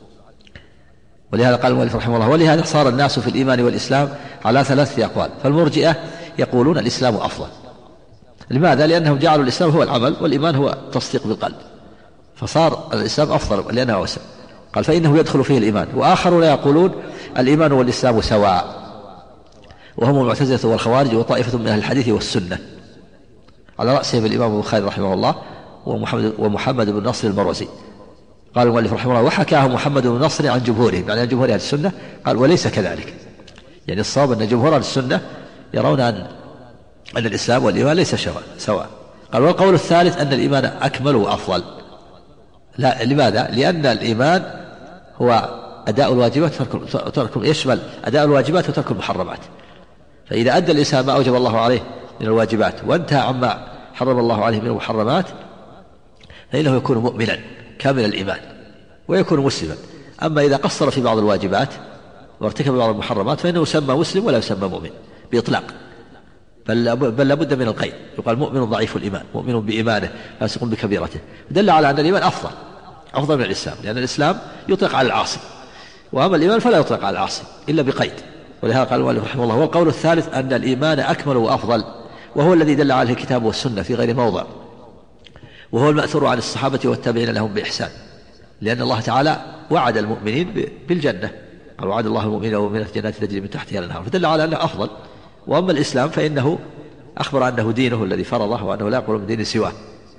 ولهذا قال المؤلف رحمه الله: ولهذا صار الناس في الإيمان والإسلام على 3 أقوال. فالمرجئة يقولون الإسلام أفضل. لماذا؟ لأنهم جعلوا الإسلام هو العمل والإيمان هو التصديق بالقلب، فصار الإسلام أفضل لأنه أوسع. قال: فإنه يدخل فيه الإيمان. وآخرون يقولون الإيمان والإسلام سواء، وهم المعتزلة والخوارج وطائفة من أهل الحديث والسنة، على رأسهم الإمام البخاري رحمه الله ومحمد بن نصر المروزي. قال المؤلف رحمه الله: وحكاه محمد بن نصر عن جمهورهم، يعني عن جمهور أهل السنة. قال: وليس كذلك، يعني الصواب أن جمهور أهل السنة يرون أن الإسلام والإيمان ليس سواء. قال: والقول الثالث أن الإيمان أكمل وأفضل. لا، لماذا؟ لأن الإيمان هو أداء الواجبات يشمل أداء الواجبات وترك المحرمات، فإذا أدى الإنسان ما أوجب الله عليه من الواجبات وانتهى عما حرم الله عليه من المحرمات فإنه يكون مؤمنا كامل الإيمان ويكون مسلما. أما إذا قصر في بعض الواجبات وارتكب بعض المحرمات فإنه يسمى مسلم ولا يسمى مؤمن بإطلاق، بل لابد من القيد. يقال مؤمن ضعيف الإيمان، مؤمن بإيمانه فاسق بكبيرته. دل على أن الإيمان أفضل من الإسلام، لأن الإسلام يطلق على العاصي، وأما الإيمان فلا يطلق على العاصي إلا بقيد. ولهذا قال المؤلف رحمه الله: والقول الثالث أن الإيمان أكمل وأفضل، وهو الذي دل عليه الكتاب والسنة في غير موضع، وهو المأثور عن الصحابة والتابعين لهم بإحسان، لأن الله تعالى وعد المؤمنين بالجنة، قال: وعد الله المؤمنين والمؤمنات جنات تجري من تحتها الأنهار، فدل على أنه أفضل. وأما الإسلام فإنه أخبر أنه دينه الذي فرضه، وأنه لا يقبل من دين سواه،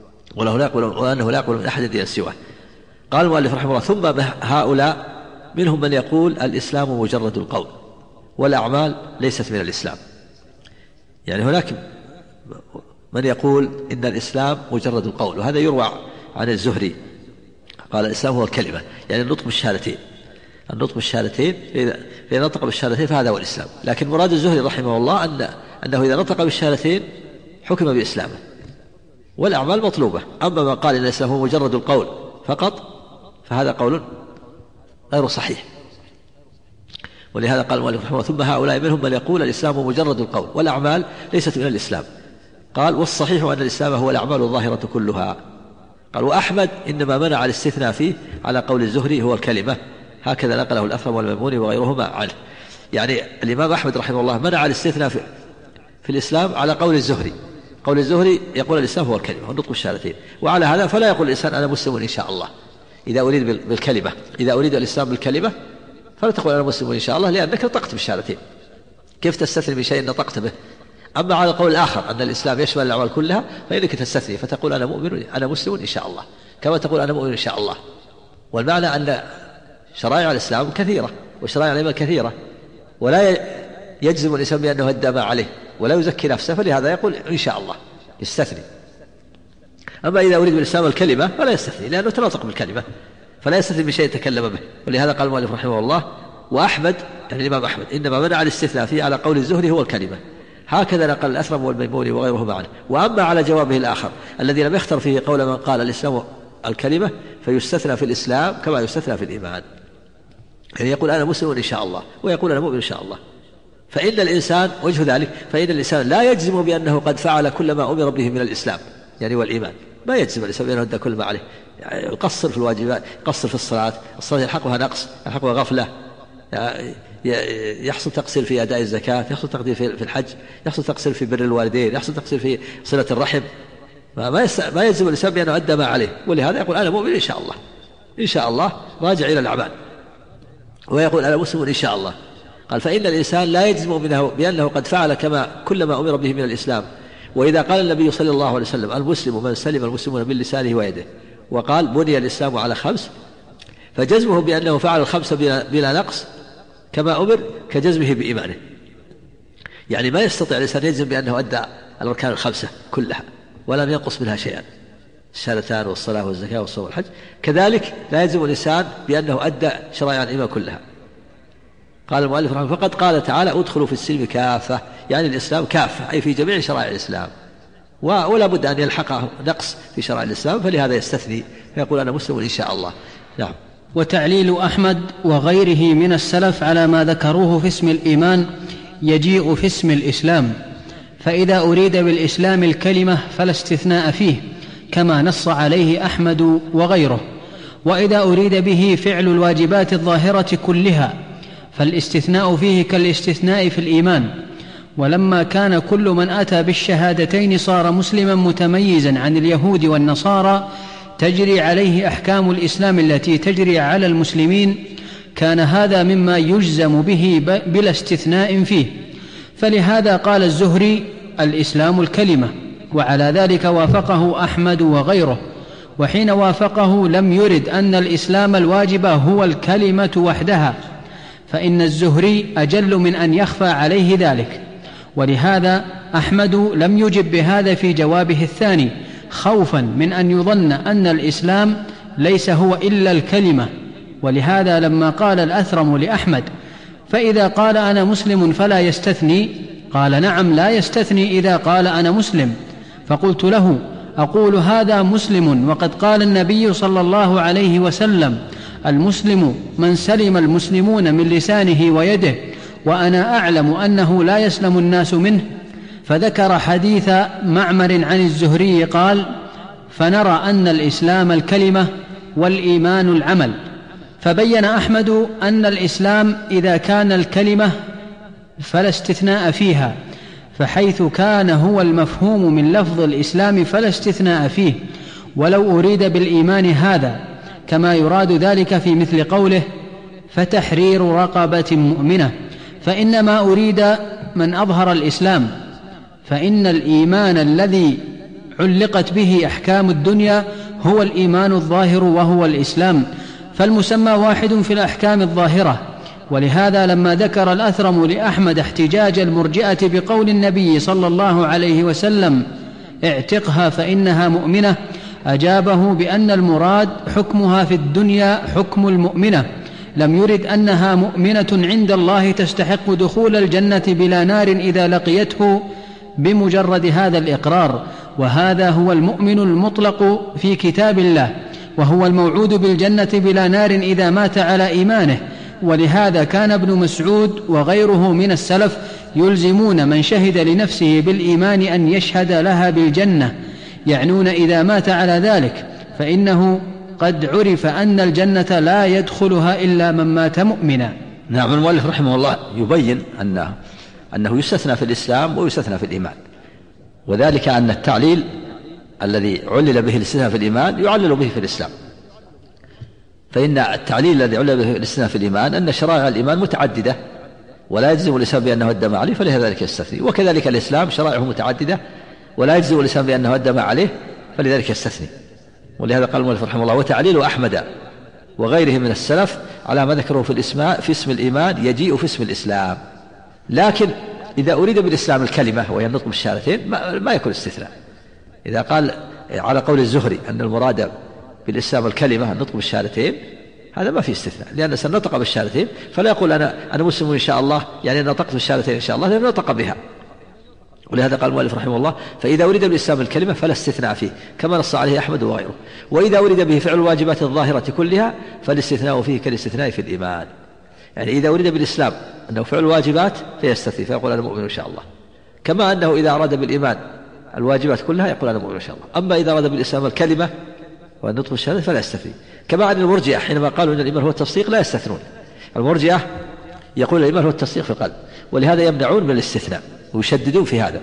وأنه لا يقبل من أحد دين سواه. قال المؤلف رحمه الله: ثم هؤلاء منهم من يقول الإسلام مجرد القول والأعمال ليست من الإسلام. يعني هناك من يقول إن الإسلام مجرد القول، وهذا يروى عن الزهري قال: الإسلام هو الكلمة، يعني النطق بالشهادتين، فإذا نطق بالشهادتين فهذا هو الإسلام. لكن مراد الزهري رحمه الله أنه إذا نطق بالشهادتين حكم بإسلامه، والأعمال مطلوبة. أما من قال إن الإسلام هو مجرد القول فقط فهذا قول غير صحيح. ولهذا قال المؤلف رحمه الله: ثم هؤلاء منهم من يقول الإسلام مجرد القول والأعمال ليست من الإسلام. قال: والصحيح أن الإسلام هو الأعمال الظاهرة كلها، قال وأحمد إنما منع الاستثناء فيه على قول الزهري هو الكلمة، هكذا نقله الأثرم والميموني وغيرهما عنه. يعني الإمام أحمد رحمه الله منع الاستثناء في الإسلام على قول الزهري. قول الزهري يقول الإسلام هو الكلمة والنطق بالشهادتين، وعلى هذا فلا يقول الإنسان أنا مسلم إن شاء الله إذا أريد بالكلمة. إذا أريد الإسلام بالكلمة فلا تقول أنا مسلم إن شاء الله، لأنك نطقت بالشهادتين، كيف تستثني بشيء نطقت به؟ أما على القول الآخر أن الإسلام يشمل الأعمال كلها فإنك تستثني فتقول أنا مؤمن أنا مسلم إن شاء الله، كما تقول أنا مؤمن إن شاء الله. والمعنى أن شرائع الإسلام كثيرة وشرائع الإيمان كثيرة، ولا يجزم الإنسان بأنه أدى ما عليه ولا يزكي نفسه، فلهذا يقول إن شاء الله يستثني. أما إذا أريد بالإسلام الكلمة فلا يستثني، لأنه تناطق بالكلمة فلا يستثني بشيء تكلم به. ولهذا قال المؤلف رحمه الله وأحمد يعني الإمام أحمد إنما منع الاستثناء فيه على قول الزهري هو الكلمة، هكذا نقل الأثرم والميموني وغيرهما عنه. وأما على جوابه الآخر الذي لم يختر فيه قول من قال الإسلام الكلمة فيستثنى في الإسلام كما يستثنى في الإيمان، يعني يقول أنا مسلم إن شاء الله ويقول أنا مؤمن إن شاء الله. فإن الإنسان وجه ذلك فإن الإنسان لا يجزم بأنه قد فعل كل ما أمر به من الإسلام يعني والإيمان، ما يجزم الإنسان بأنه أدى كل ما عليه، يعني يقصر في الواجبات، يقصر في الصلاة يلحقها نقص، يلحقها غفلة، يحصل تقصير في أداء الزكاة، يحصل تقصير في الحج، يحصل تقصير في بر الوالدين، يحصل تقصير في صلة الرحم، ما يجزم الإنسان بأنه أدى ما عليه. ولهذا يقول أنا مؤمن إن شاء الله، إن شاء الله راجع إلى الأعمال، ويقول أنا مسلم إن شاء الله. قال فإن الإنسان لا يجزم بأنه قد فعل كل ما أمر به من الإسلام. وإذا قال النبي صلى الله عليه وسلم المسلم من سلم المسلمون من لسانه ويده، وقال بني الإسلام على 5، فجزمه بأنه فعل 5 بلا نقص كما أمر كجزمه بإيمانه، يعني ما يستطيع الإنسان يجزم بأنه أدى الأركان 5 كلها ولم ينقص منها شيئا، الشهادتان والصلاة والزكاة والصوم والحج. كذلك لا يجزم الإنسان بأنه أدى شرائع الإيمان كلها. قال المؤلف رحمه فقد قال تعالى ادخلوا في السلم كافة، يعني الإسلام كافة أي في جميع شرائع الإسلام، ولا بد أن يلحقه نقص في شرائع الإسلام، فلهذا يستثني فيقول أنا مسلم إن شاء الله. نعم. وتعليل أحمد وغيره من السلف على ما ذكروه في اسم الإيمان يجيء في اسم الإسلام، فإذا أريد بالإسلام الكلمة فلا استثناء فيه كما نص عليه أحمد وغيره، وإذا أريد به فعل الواجبات الظاهرة كلها فالاستثناء فيه كالاستثناء في الإيمان. ولما كان كل من أتى بالشهادتين صار مسلما متميزا عن اليهود والنصارى تجري عليه أحكام الإسلام التي تجري على المسلمين، كان هذا مما يجزم به بلا استثناء فيه. فلهذا قال الزهري الإسلام الكلمة، وعلى ذلك وافقه أحمد وغيره. وحين وافقه لم يرد أن الإسلام الواجب هو الكلمة وحدها، فإن الزهري أجل من أن يخفى عليه ذلك. ولهذا أحمد لم يجب بهذا في جوابه الثاني، خوفا من أن يظن أن الإسلام ليس هو إلا الكلمة. ولهذا لما قال الأثرم لأحمد فإذا قال أنا مسلم فلا يستثني، قال نعم لا يستثني إذا قال أنا مسلم. فقلت له أقول هذا مسلم وقد قال النبي صلى الله عليه وسلم المسلم من سلم المسلمون من لسانه ويده، وأنا أعلم أنه لا يسلم الناس منه. فذكر حديث معمر عن الزهري قال فنرى أن الإسلام الكلمة والإيمان العمل. فبين أحمد أن الإسلام إذا كان الكلمة فلا استثناء فيها، فحيث كان هو المفهوم من لفظ الإسلام فلا استثناء فيه، ولو أريد بالإيمان هذا كما يراد ذلك في مثل قوله فتحرير رقبة مؤمنة، فإنما أريد من أظهر الإسلام، فإن الإيمان الذي علقت به أحكام الدنيا هو الإيمان الظاهر وهو الإسلام، فالمسمى واحد في الأحكام الظاهرة. ولهذا لما ذكر الأثرم لأحمد احتجاج المرجئة بقول النبي صلى الله عليه وسلم اعتقها فإنها مؤمنة، أجابه بأن المراد حكمها في الدنيا حكم المؤمنة، لم يرد أنها مؤمنة عند الله تستحق دخول الجنة بلا نار إذا لقيته بمجرد هذا الإقرار. وهذا هو المؤمن المطلق في كتاب الله، وهو الموعود بالجنة بلا نار إذا مات على إيمانه. ولهذا كان ابن مسعود وغيره من السلف يلزمون من شهد لنفسه بالإيمان أن يشهد لها بالجنة، يعنون إذا مات على ذلك، فإنه قد عرف أن الجنة لا يدخلها إلا من مات مؤمنا. نعم. المؤلف رحمه الله يبين أنه يستثنى في الإسلام ويستثنى في الإيمان، وذلك أن التعليل الذي علل به الاستثناء في الإيمان يعلل به في الإسلام. فإن التعليل الذي علل به الاستثناء في الإيمان أن شرائع الإيمان متعددة ولا يجزم الإنسان بأنه أدى ما عليه فلذلك يستثني، وكذلك الإسلام شرائعه متعددة ولا يجزم الإنسان بأنه أدى ما عليه فلذلك يستثني. ولهذا قال المؤلف رحمه الله: وتعليل أحمد وغيره من السلف على ما ذكره في اسم الإيمان يجيء في اسم الإسلام. لكن إذا أريد بالإسلام الكلمة وهي النطق بالشهادتين ما يكون استثناء. إذا قال على قول الزهري أن المراد بالإسلام الكلمة النطق بالشهادتين، هذا ما في استثناء، لأن سنطق بالشهادتين فلا يقول أنا مسلم إن شاء الله، يعني أنا نطقت بالشهادتين إن شاء الله، لأنه نطق بها. ولهذا قال المؤلف رحمه الله: فإذا أريد بالإسلام الكلمة فلا استثناء فيه، كما نص عليه أحمد وغيره. وإذا أريد به فعل الواجبات الظاهرة كلها فالاستثناء فيه كالاستثناء في الإيمان. يعني إذا أريد بالإسلام أنه فعل الواجبات فيستثني فيقول أنا مؤمن إن شاء الله، كما أنه إذا أراد بالإيمان الواجبات كلها يقول أنا مؤمن إن شاء الله. أما إذا أراد بالإسلام الكلمة والنطق بالشهادة فلا يستثني، كما أن المرجئة حينما قالوا أن الإيمان هو التصديق لا يستثنون. المرجئة يقول الإيمان هو التصديق في القلب، ولهذا يمنعون من الاستثناء ويشددون في هذا،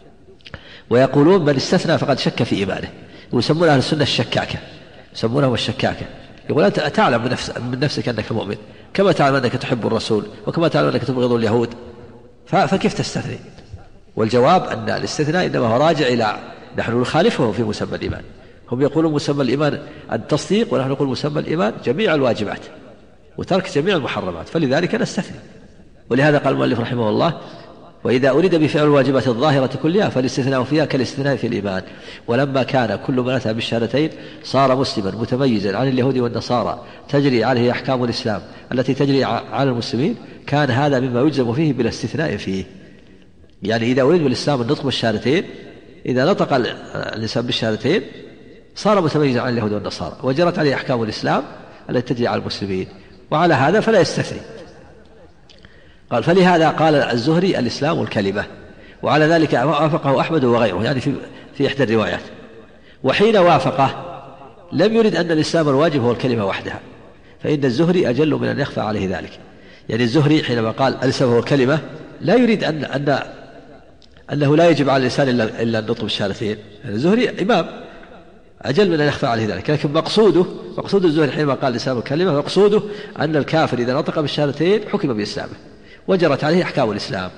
ويقولون من استثنى فقد شك في إيمانه، ويسمون أهل السنة الشكاكة، يسمونهم الشكاكة. يقول أنت تعلم من نفسك أنك مؤمن، كما تعلم أنك تحب الرسول، وكما تعلم أنك تبغض اليهود، فكيف تستثني؟ والجواب أن الاستثناء إنما هو راجع إلى نحن نخالفهم في مسمى الإيمان. هم يقولون مسمى الإيمان التصديق، ونحن نقول مسمى الإيمان جميع الواجبات وترك جميع المحرمات، فلذلك نستثني. ولهذا قال المؤلف رحمه الله: وإذا أريد بفعل الواجبات الظاهرة كلها فالاستثناء فيها كالاستثناء في الإيمان. ولما كان كل من أتى بالشهادتين صار مسلما متميزا عن اليهود والنصارى تجري عليه أحكام الإسلام التي تجري على المسلمين، كان هذا مما يجزم فيه بلا استثناء فيه. يعني إذا أريد بالإسلام النطق بالشهادتين، إذا نطق الإنسان بالشهادتين صار متميزا عن اليهود والنصارى وجرت عليه أحكام الإسلام التي تجري على المسلمين، وعلى هذا فلا يستثني. قال: فلهذا قال الزهري الإسلام الكلمة، وعلى ذلك وافقه أحمد وغيره، يعني في إحدى الروايات. وحين وافقه لم يرد أن الإسلام الواجب هو الكلمة وحدها، فإن الزهري أجل من أن يخفى عليه ذلك. يعني الزهري حينما قال الإسلام هو الكلمة لا يريد أنه لا يجب على الإنسان إلا النطق بالشهادتين. الزهري إمام أجل من أن يخفى عليه ذلك، لكن مقصود الزهري حينما قال الإسلام الكلمة مقصوده أن الكافر إذا نطق بالشهادتين حكم بإسلامه وجرت عليه أحكام الإسلام،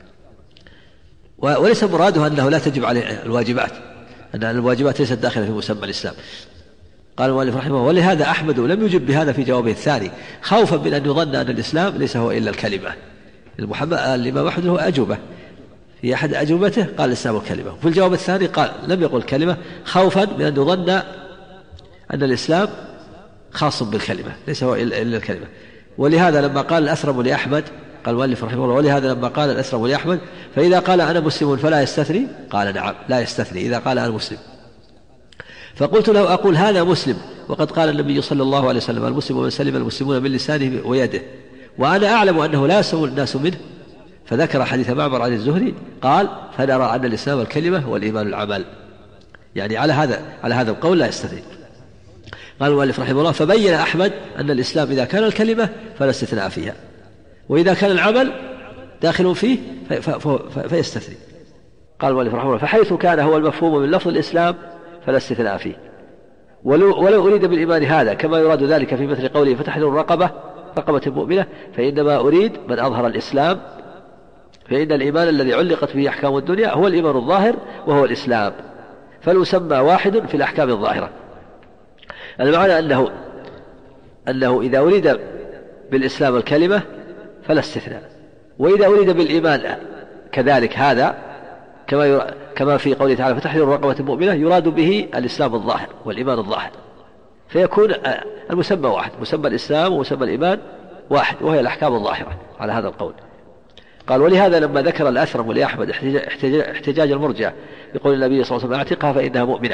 وليس مراده أنه لا تجب عليه الواجبات، أن الواجبات ليست داخلة في مسمى الإسلام. قال المؤلف رحمه: ولهذا أحمد لم يجب بهذا في جوابه الثاني، خوفا من أن يظن أن الإسلام ليس هو إلا الكلمة. الإمام أحمد له أجوبة، في أحد أجوبته قال الإسلام الكلمة، وفي الجواب الثاني قال لم يقل كلمة، خوفا من أن يظن أن الإسلام خاص بالكلمة ليس هو إلا الكلمة. ولهذا لما قال الأثرم لأحمد، قال المؤلف رحمه الله: ولهذا لما قال الأثرم لأحمد فإذا قال أنا مسلم فلا يستثني، قال نعم لا يستثني إذا قال أنا مسلم. فقلت له: أقول هذا مسلم وقد قال النبي صلى الله عليه وسلم: المسلم من سلم المسلمون من لسانه ويده، وأنا أعلم أنه لا يسوء الناس منه. فذكر حديث معمر عن الزهري قال: فنرى أن الإسلام الكلمة والإيمان العمل. يعني على هذا القول لا يستثني. قال المؤلف رحمه الله: فبين أحمد أن الإسلام إذا كان الكلمة فلا استثناء فيها، وإذا كان العمل داخل فيه فيستثني. قال المؤلف رحمه الله: فحيث كان هو المفهوم من لفظ الإسلام فلا استثناء فيه. ولو أريد بالإيمان هذا كما يراد ذلك في مثل قوله: فتحرير رقبة مؤمنة، فإنما أريد من أظهر الإسلام، فإن الإيمان الذي علقت به أحكام الدنيا هو الإيمان الظاهر وهو الإسلام، فالمسمى واحد في الأحكام الظاهرة. المعنى أنه إذا أريد بالإسلام الكلمة فلا استثناء، وإذا أريد بالإيمان كذلك هذا كما في قوله تعالى: فتحرير رقبة مؤمنة، يراد به الإسلام الظاهر والإيمان الظاهر، فيكون المسمى واحد، مسمى الإسلام ومسمى الإيمان واحد، وهي الأحكام الظاهرة على هذا القول. قال: ولهذا لما ذكر الأثرم لأحمد احتجاج المرجئة بقول النبي صلى الله عليه وسلم: اعتقها فإنها مؤمنة،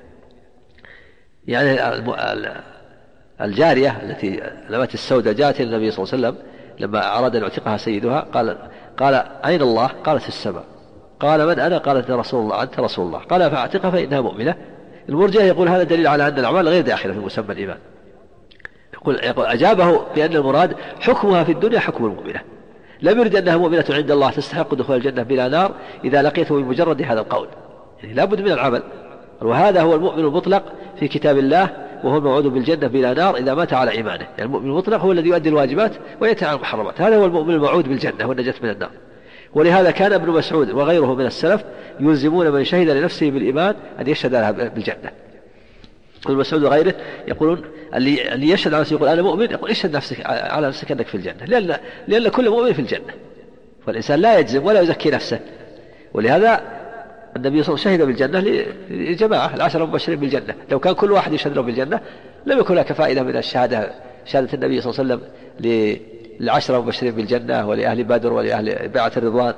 يعني الجارية التي لمت السوداء جاءت النبي صلى الله عليه وسلم لما أراد أن يعتقها سيدها، قال: أين الله؟ قالت في السماء. قال: من أنا؟ قالت: رسول الله، أنت رسول الله. قال: فاعتقها فإنها مؤمنة، المرجئة يقول هذا دليل على أن الأعمال غير داخلة في مسمى الإيمان. يقول أجابه بأن المراد حكمها في الدنيا حكم المؤمنة، لم يرد أنها مؤمنة عند الله تستحق دخول الجنة بلا نار إذا لقيته بمجرد هذا القول، يعني لا بد من العمل. وهذا هو المؤمن المطلق في كتاب الله، وهو الموعود بالجنة بلا نار إذا مات على إيمانه. يعني المؤمن المطلق هو الذي يؤدي الواجبات وينتهي عن المحرمات، هذا هو المؤمن الموعود بالجنة والنجاة من النار. ولهذا كان ابن مسعود وغيره من السلف يلزمون من شهد لنفسه بالإيمان أن يشهد لها بالجنة. ابن مسعود وغيره يقولون اللي يشهد على نفسه يقول أنا مؤمن، يقول اشهد نفسك على نفسك أنك في الجنة، لأن كل مؤمن في الجنة، فالإنسان لا يجزم ولا يزكي نفسه. ولهذا النبي صلى الله عليه وسلم شهد بالجنة لجماعة 10 مبشرين بالجنة. لو كان كل واحد يشهد له بالجنة لم يكن لك فائدة من شهادة النبي صلى الله عليه وسلم ل10 مبشرين بالجنة ولأهل بدر ولأهل بيعة الرضوان.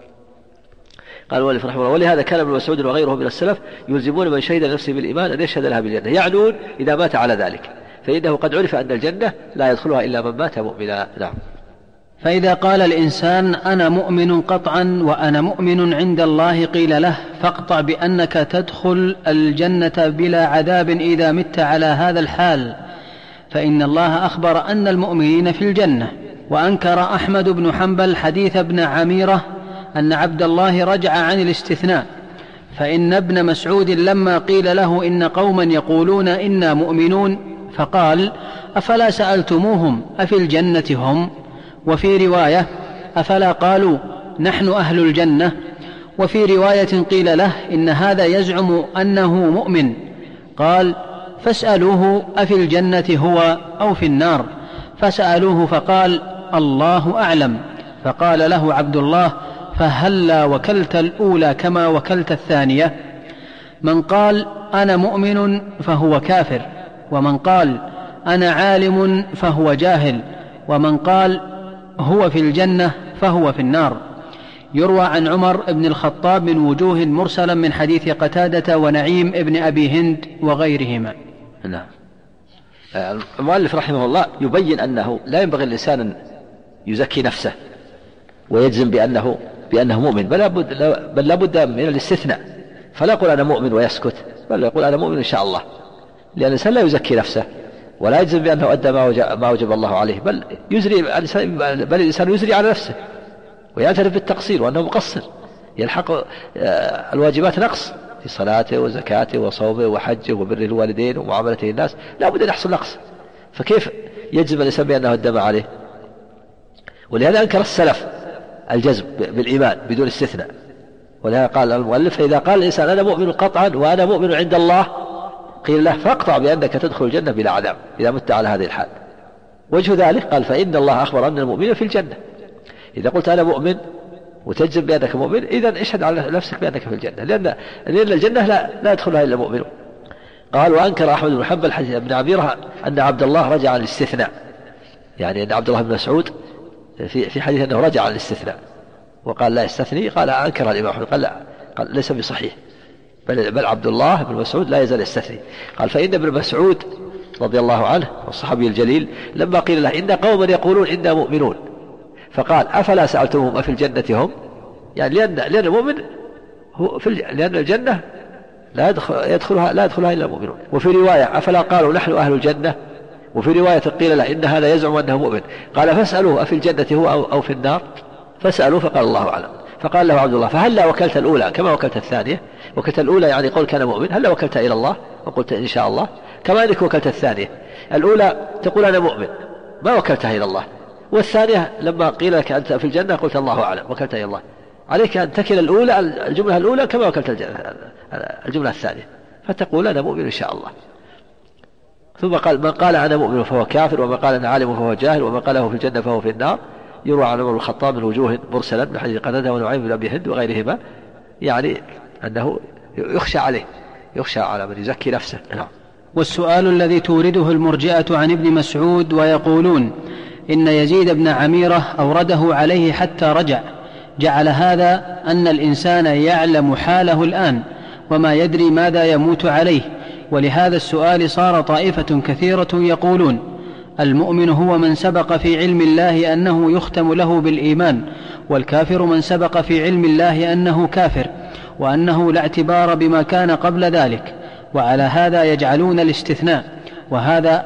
قال المؤلف رحمه الله ولهذا كان ابن مسعود وغيره من السلف يلزمون من شهد لنفسه بالإيمان أن يشهد لها بالجنة، يعنون إذا مات على ذلك، فإنه قد عرف أن الجنة لا يدخلها إلا من مات مؤمنا. نعم. فإذا قال الإنسان أنا مؤمن قطعا وأنا مؤمن عند الله قيل له فاقطع بأنك تدخل الجنة بلا عذاب إذا مت على هذا الحال، فإن الله أخبر أن المؤمنين في الجنة. وأنكر أحمد بن حنبل حديث ابن عميرة أن عبد الله رجع عن الاستثناء، فإن ابن مسعود لما قيل له إن قوما يقولون إنا مؤمنون فقال أفلا سألتموهم أفي الجنة هم؟ وفي رواية أفلا قالوا نحن أهل الجنة؟ وفي رواية قيل له إن هذا يزعم أنه مؤمن، قال فاسألوه أفي الجنة هو أو في النار؟ فسألوه فقال الله أعلم. فقال له عبد الله فهلا وكلت الأولى كما وكلت الثانية؟ من قال أنا مؤمن فهو كافر، ومن قال أنا عالم فهو جاهل، ومن قال هو في الجنة فهو في النار. يروى عن عمر بن الخطاب من وجوه مرسلا من حديث قتادة ونعيم ابن أبي هند وغيرهما. نعم. المؤلف رحمه الله يبين أنه لا ينبغي الإنسان أن يزكي نفسه ويجزم بأنه مؤمن، بل لا بد من الاستثناء، فلا يقول أنا مؤمن ويسكت، بل يقول أنا مؤمن إن شاء الله، لأن الإنسان لا يزكي نفسه ولا يجزم بأنه أدى ما وجب الله عليه، بل الإنسان يزري على نفسه ويعترف بالتقصير وأنه مقصر، يلحق الواجبات نقص في صلاته وزكاته وصومه وحجه وبره الوالدين ومعاملته الناس، لا بد أن يحصل نقص، فكيف يجزم الإنسان بأنه أدى ما عليه؟ ولهذا أنكر السلف الجزم بالإيمان بدون استثناء. ولهذا قال المؤلف فإذا قال الإنسان أنا مؤمن قطعا وأنا مؤمن عند الله قيل له فاقطع بأنك تدخل الجنة بلا عذاب إذا مت على هذه الحال. وجه ذلك قال فإن الله أخبر أن المؤمنين في الجنة. إذا قلت أنا مؤمن وتجزم بأنك مؤمن إذن اشهد على نفسك بأنك في الجنة، لأن الجنة لا يدخلها إلا مؤمن. قال وأنكر أحمد بن حنبل حديث ابن عميرة أن عبد الله رجع عن الاستثناء، يعني أن عبد الله بن مسعود في حديث أنه رجع عن الاستثناء وقال لا يستثني، قال أنكر الإمام أحمد قال ليس بصحيح، بل عبد الله بن مسعود لا يزال يستثني. قال فإن ابن مسعود رضي الله عنه والصحابي الجليل لما قيل له إن قوما يقولون إنا مؤمنون فقال أفلا سألتمهم أفي الجنة هم؟ يعني لأن المؤمن لأن الجنة لا يدخلها إلا المؤمنون. وفي رواية أفلا قالوا نحن أهل الجنة؟ وفي رواية قيل له إن هذا يزعم أنه مؤمن، قال فاسألوه أفي الجنة هو أو في النار؟ فسألوه فقال الله أعلم. فقال له عبد الله فهلا وكلت الأولى كما وكلت الثانية؟ وكلت الأولى يعني قول كان مؤمن، هلا وكلت إلى الله وقلت إن شاء الله، كما أنك وكلت الثانية. الأولى تقول أنا مؤمن ما وكلتها إلى الله، والثانية لما قيل لك أنت في الجنة قلت الله أعلم وكلت إلى الله. عليك أن تكل الجملة الأولى كما وكلت الجملة الثانية، فتقول أنا مؤمن إن شاء الله. ثم قال من قال أنا مؤمن فهو كافر، ومن قال أنا عالم فهو جاهل، ومن قاله في الجنة فهو في النار. يروى عن عمر بن الخطاب من وجوه مرسلا من حديث قتادة ونعيم بن أبي هند وغيرهما، يعني أنه يخشى على من يزكي نفسه. نعم. والسؤال الذي تورده المرجئة عن ابن مسعود ويقولون إن يزيد بن عميرة أورده عليه حتى رجع، جعل هذا أن الإنسان يعلم حاله الآن وما يدري ماذا يموت عليه. ولهذا السؤال صار طائفة كثيرة يقولون المؤمن هو من سبق في علم الله أنه يختم له بالإيمان، والكافر من سبق في علم الله أنه كافر، وأنه لا اعتبار بما كان قبل ذلك، وعلى هذا يجعلون الاستثناء، وهذا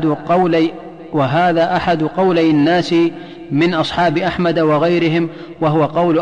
أحد قولي الناس من أصحاب أحمد وغيرهم، وهو قول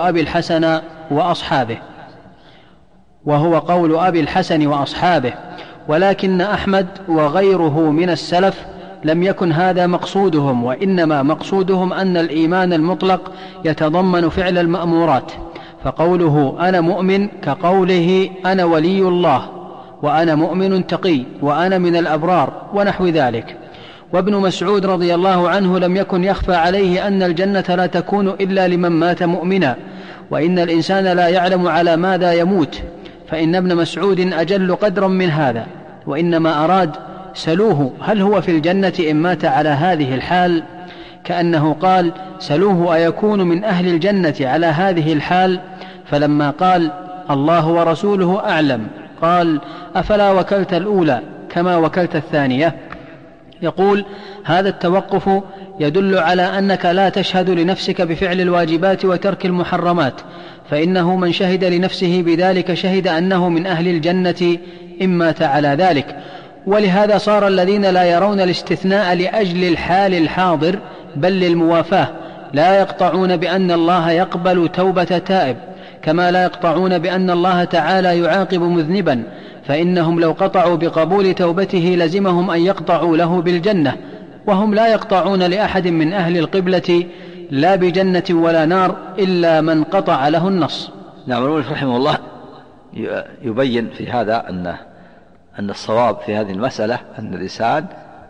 أبي الحسن وأصحابه، ولكن أحمد وغيره من السلف لم يكن هذا مقصودهم، وإنما مقصودهم أن الإيمان المطلق يتضمن فعل المأمورات، فقوله أنا مؤمن كقوله أنا ولي الله، وأنا مؤمن تقي، وأنا من الأبرار، ونحو ذلك. وابن مسعود رضي الله عنه لم يكن يخفى عليه أن الجنة لا تكون إلا لمن مات مؤمنا، وإن الإنسان لا يعلم على ماذا يموت، فإن ابن مسعود أجل قدرا من هذا، وإنما أراد سلوه هل هو في الجنة إن مات على هذه الحال، كأنه قال سلوه أيكون من أهل الجنة على هذه الحال، فلما قال الله ورسوله أعلم قال أفلا وكلت الأولى كما وكلت الثانية. يقول هذا التوقف يدل على أنك لا تشهد لنفسك بفعل الواجبات وترك المحرمات، فإنه من شهد لنفسه بذلك شهد أنه من أهل الجنة إن مات على ذلك. ولهذا صار الذين لا يرون الاستثناء لأجل الحال الحاضر بل للموافاة لا يقطعون بأن الله يقبل توبة تائب، كما لا يقطعون بأن الله تعالى يعاقب مذنبا، فإنهم لو قطعوا بقبول توبته لزمهم أن يقطعوا له بالجنة، وهم لا يقطعون لأحد من أهل القبلة لا بجنة ولا نار إلا من قطع له النص. نعم. المؤلف رحمه الله يبين في هذا أن الصواب في هذه المسألة أن الإنسان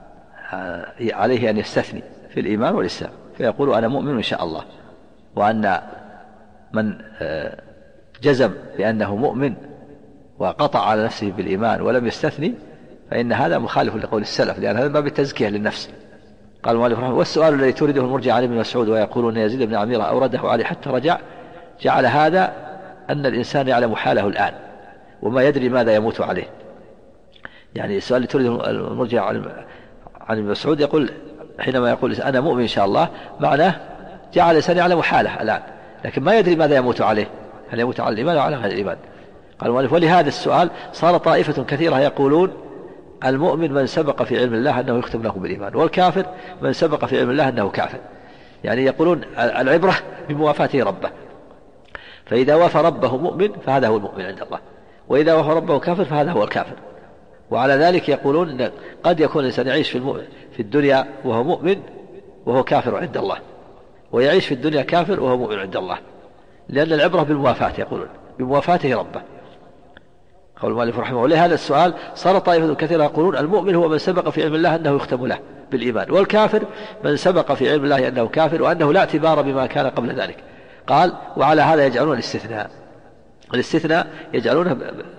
عليه أن يستثني في الإيمان والإسلام، فيقول أنا مؤمن إن شاء الله، وأن من جزم بأنه مؤمن وقطع على نفسه بالإيمان ولم يستثني فإن هذا مخالف لقول السلف، لأن هذا باب التزكية للنفس. قال المؤلف رحمه الله والسؤال الذي تورده المرجع عن ابن مسعود ويقولون يزيد بن عميرة أورده عليه حتى رجع، جعل هذا أن الإنسان يعلم حاله الآن وما يدري ماذا يموت عليه. يعني السؤال اللي تورده المرجع عن ابن مسعود يقول حينما يقول أنا مؤمن إن شاء الله، معناه جعل الإنسان يعلم حاله الآن لكن ما يدري ماذا يموت عليه، هل يموت على الإيمان أو على غير الإيمان. قال المؤلف ولهذا السؤال صار طائفة كثيرة يقولون المؤمن من سبق في علم الله أنه يختم له بالإيمان، والكافر من سبق في علم الله أنه كافر. يعني يقولون العبرة بموافاته ربه، فإذا وافى ربه مؤمن فهذا هو المؤمن عند الله، وإذا وافى ربه كافر فهذا هو الكافر. وعلى ذلك يقولون إن قد يكون الإنسان يعيش في الدنيا وهو مؤمن وهو كافر عند الله، ويعيش في الدنيا كافر وهو مؤمن عند الله، لأن العبرة بالموافاة، يقولون بموافاته ربه. قول المؤلف رحمه الله ولهذا السؤال صار طائفة كثيرة يقولون المؤمن هو من سبق في علم الله أنه يختم له بالإيمان، والكافر من سبق في علم الله أنه كافر وأنه لا اعتبار بما كان قبل ذلك. قال وعلى هذا يجعلون الاستثناء يجعلونه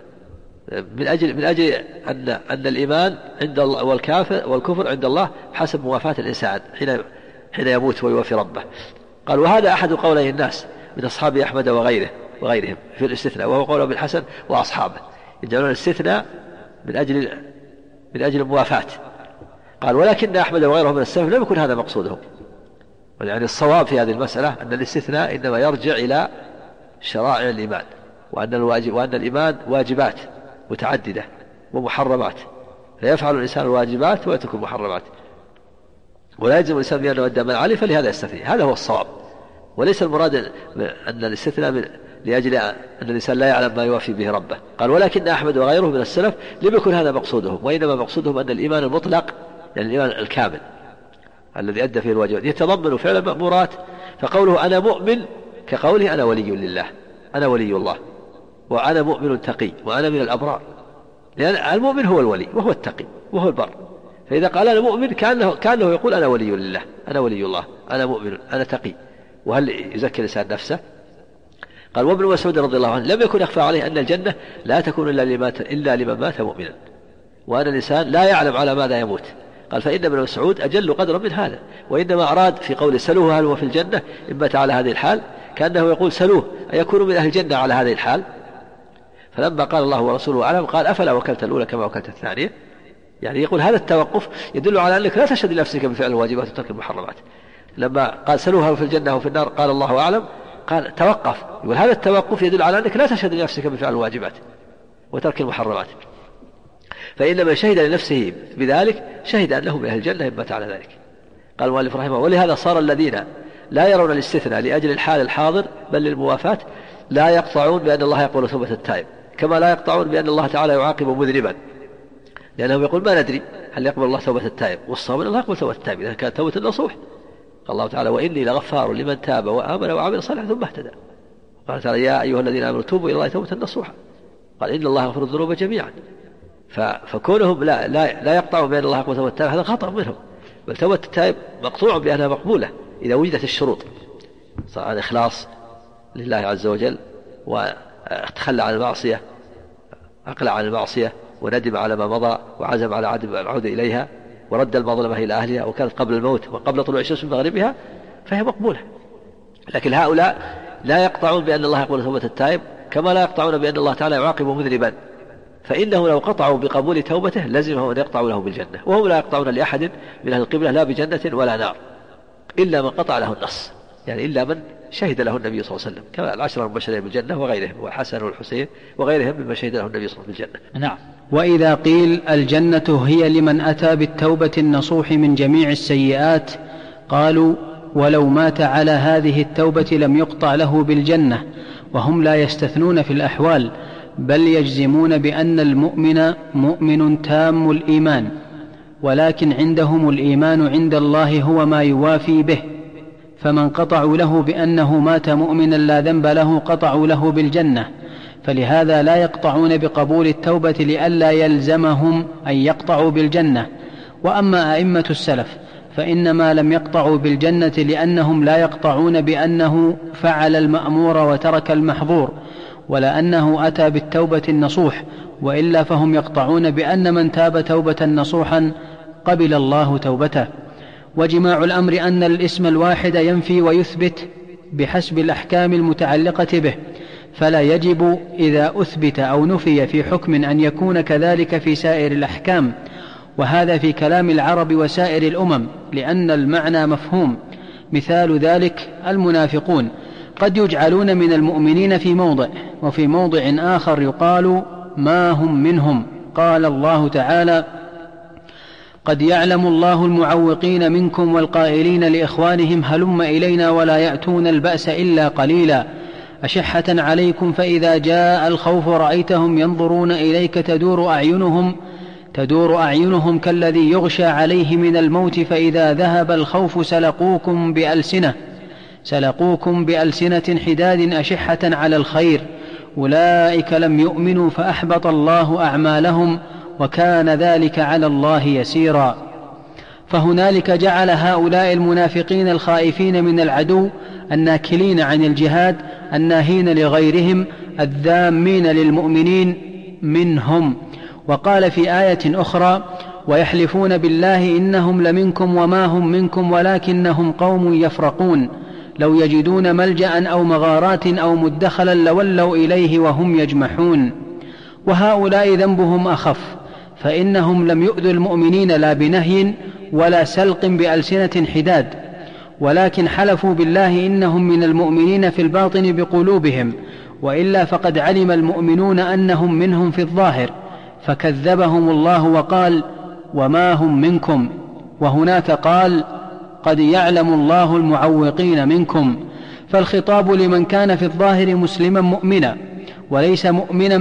من أجل أن الإيمان عند الله والكفر عند الله حسب موافاة الإنسان حين يموت ويوفي ربه. قال وهذا أحد قولي الناس من أصحاب أحمد وغيرهم في الاستثناء، وهو قول ابن الحسن وأصحابه، يجعلون الاستثناء من أجل الموافاة. قال ولكن أحمد وغيره من السلف لم يكن هذا مقصودهم. يعني الصواب في هذه المسألة أن الاستثناء إنما يرجع إلى شرائع الإيمان، وأن الإيمان واجبات متعددة ومحرمات، فيفعل الإنسان الواجبات ويترك المحرمات، ولا يلزم الإنسان بأن يؤدى ما عليه، فلهذا يستثني. هذا هو الصواب، وليس المراد أن الاستثناء لأجل أن الإنسان لا يعلم ما يوافي به ربه. قال ولكن أحمد وغيره من السلف لم يكن هذا مقصودهم، وإنما مقصودهم أن الإيمان المطلق يعني الإيمان الكامل الذي أدى فيه الواجبات يتضمن فعل المأمورات. فقوله أنا مؤمن كقوله أنا ولي لله، أنا ولي الله، وأنا مؤمن تقي، وأنا من الأبرار، لأن المؤمن هو الولي وهو التقي وهو البر. فإذا قال أنا مؤمن كأنه يقول أنا ولي لله، أنا ولي الله، أنا مؤمن، أنا تقي. وهل يزكي الإنسان نفسه؟ قال وابن مسعود رضي الله عنه لم يكن يخفى عليه أن الجنة لا تكون إلا لمن مات مؤمنا، وأن الإنسان لا يعلم على ماذا يموت. قال فإن ابن مسعود أجل قدرا من هذا، وإنما أراد في قول سلوه هل هو في الجنة إن مات على هذه الحال، كأنه يقول سلوه أيكون من أهل الجنة على هذه الحال. فلما قال الله ورسوله أعلم قال أفلا وكلت الأولى كما وكلت الثانية. يعني يقول هذا التوقف يدل على أنك لا تشهد لنفسك بفعل الواجبات وترك المحرمات. لما قال سلوه هل في الجنة أو في النار قال الله أعلم، قال توقف. يقول هذا التوقف يدل على أنك لا تشهد لنفسك بفعل الواجبات وترك المحرمات. فإن من شهد لنفسه بذلك شهد أنه من أهل الجنة إن مات على ذلك. قال المؤلف رحمه: ولهذا صار الذين لا يرون الاستثناء لأجل الحال الحاضر بل للموافاة لا يقطعون بأن الله يقبل توبة التائب، كما لا يقطعون بأن الله تعالى يعاقب مذنبا، لأنهم يقول ما ندري هل يقبل الله توبة التائب، والصواب أن الله يقبل توبة التائب إذا كانت توبة النصوح. قال الله تعالى: وإني لغفار لمن تاب وآمن وعمل صالحا ثم اهتدى. قال تعالى: يا أيها الذين آمنوا توبوا إلى الله توبة نصوحا. قال: إن الله يغفر الذنوب جميعا. فكونهم لا يقطعون بأن الله يقبل توبة التائب هذا خطأ منهم، بل توبة التائب مقطوع بأنها مقبولة إذا وجدت الشروط، صار الإخلاص لله عز وجل، وتخلى عن المعصية، أقلع عن المعصية، وندم على ما مضى، وعزم على عدم العودة إليها، ورد المظلمة إلى أهلها، وكانت قبل الموت وقبل طلوع الشمس من مغربها، فهي مقبولة. لكن هؤلاء لا يقطعون بأن الله يقبل توبة التائب، كما لا يقطعون بأن الله تعالى يعاقب مذنبا، فإنه لو قطعوا بقبول توبته لزمهم أن يقطعوا له بالجنة، وهم لا يقطعون لأحد من أهل القبلة لا بجنة ولا نار إلا من قطع له النص، يعني إلا من شهد له النبي صلى الله عليه وسلم، كما العشرة المبشرين بالجنة وغيرهم، والحسن والحسين وغيرهم مما شهد له النبي صلى الله عليه وسلم بالجنة. نعم. وإذا قيل الجنة هي لمن أتى بالتوبة النصوح من جميع السيئات، قالوا: ولو مات على هذه التوبة لم يقطع له بالجنة. وهم لا يستثنون في الأحوال، بل يجزمون بأن المؤمن مؤمن تام الإيمان، ولكن عندهم الإيمان عند الله هو ما يوافي به، فمن قطعوا له بأنه مات مؤمنا لا ذنب له قطعوا له بالجنة، فلهذا لا يقطعون بقبول التوبة لئلا يلزمهم أن يقطعوا بالجنة. وأما أئمة السلف فإنما لم يقطعوا بالجنة لأنهم لا يقطعون بأنه فعل المأمور وترك المحظور، ولا أنه أتى بالتوبة النصوح، وإلا فهم يقطعون بأن من تاب توبة نصوحا قبل الله توبته. وجماع الأمر أن الاسم الواحد ينفي ويثبت بحسب الأحكام المتعلقة به، فلا يجب إذا أثبت أو نفي في حكم أن يكون كذلك في سائر الأحكام، وهذا في كلام العرب وسائر الأمم، لأن المعنى مفهوم. مثال ذلك المنافقون قد يجعلون من المؤمنين في موضع، وفي موضع آخر يقال ما هم منهم. قال الله تعالى: قد يعلم الله المعوقين منكم والقائلين لإخوانهم هلم إلينا ولا يأتون البأس إلا قليلا أشحة عليكم فإذا جاء الخوف رأيتهم ينظرون إليك تدور أعينهم كالذي يغشى عليه من الموت فإذا ذهب الخوف سلقوكم بألسنة حداد أشحة على الخير أولئك لم يؤمنوا فأحبط الله أعمالهم وكان ذلك على الله يسيرا. فهنالك جعل هؤلاء المنافقين الخائفين من العدو الناكلين عن الجهاد الناهين لغيرهم الذامين للمؤمنين منهم. وقال في آية أخرى: ويحلفون بالله إنهم لمنكم وما هم منكم ولكنهم قوم يفرقون لو يجدون ملجأ أو مغارات أو مدخلا لولوا إليه وهم يجمحون. وهؤلاء ذنبهم أخف، فإنهم لم يؤذوا المؤمنين لا بنهي ولا سلق بألسنة حداد، ولكن حلفوا بالله إنهم من المؤمنين في الباطن بقلوبهم، وإلا فقد علم المؤمنون أنهم منهم في الظاهر، فكذبهم الله وقال: وما هم منكم. وهناك قال: قد يعلم الله المعوقين منكم. فالخطاب لمن كان في الظاهر مسلما مؤمنا، وليس مؤمنا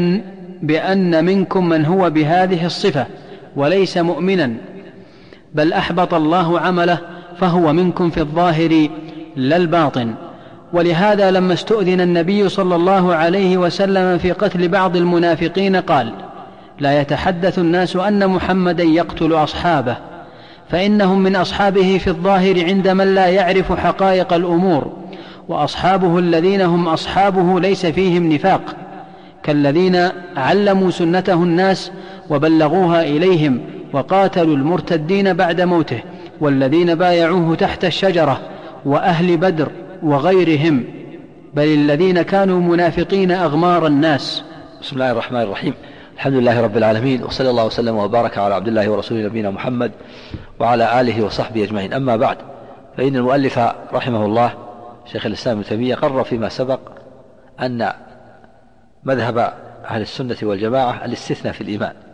بأن منكم من هو بهذه الصفة وليس مؤمنا، بل أحبط الله عمله فهو منكم في الظاهر لا الباطن. ولهذا لما استؤذن النبي صلى الله عليه وسلم في قتل بعض المنافقين قال: لا يتحدث الناس أن محمدا يقتل أصحابه، فإنهم من أصحابه في الظاهر عند من لا يعرف حقائق الأمور، وأصحابه الذين هم أصحابه ليس فيهم نفاق، كالذين علموا سنته الناس وبلغوها إليهم وقاتلوا المرتدين بعد موته، والذين بايعوه تحت الشجرة، وأهل بدر وغيرهم، بل الذين كانوا منافقين أغمار الناس. بسم الله الرحمن الرحيم. الحمد لله رب العالمين، وصلى الله وسلم وبارك على عبد الله ورسوله نبينا محمد وعلى آله وصحبه أجمعين. أما بعد، فإن المؤلف رحمه الله شيخ الإسلام ابن تيمية قرر فيما سبق أن مذهب أهل السنة والجماعة الاستثناء في الإيمان،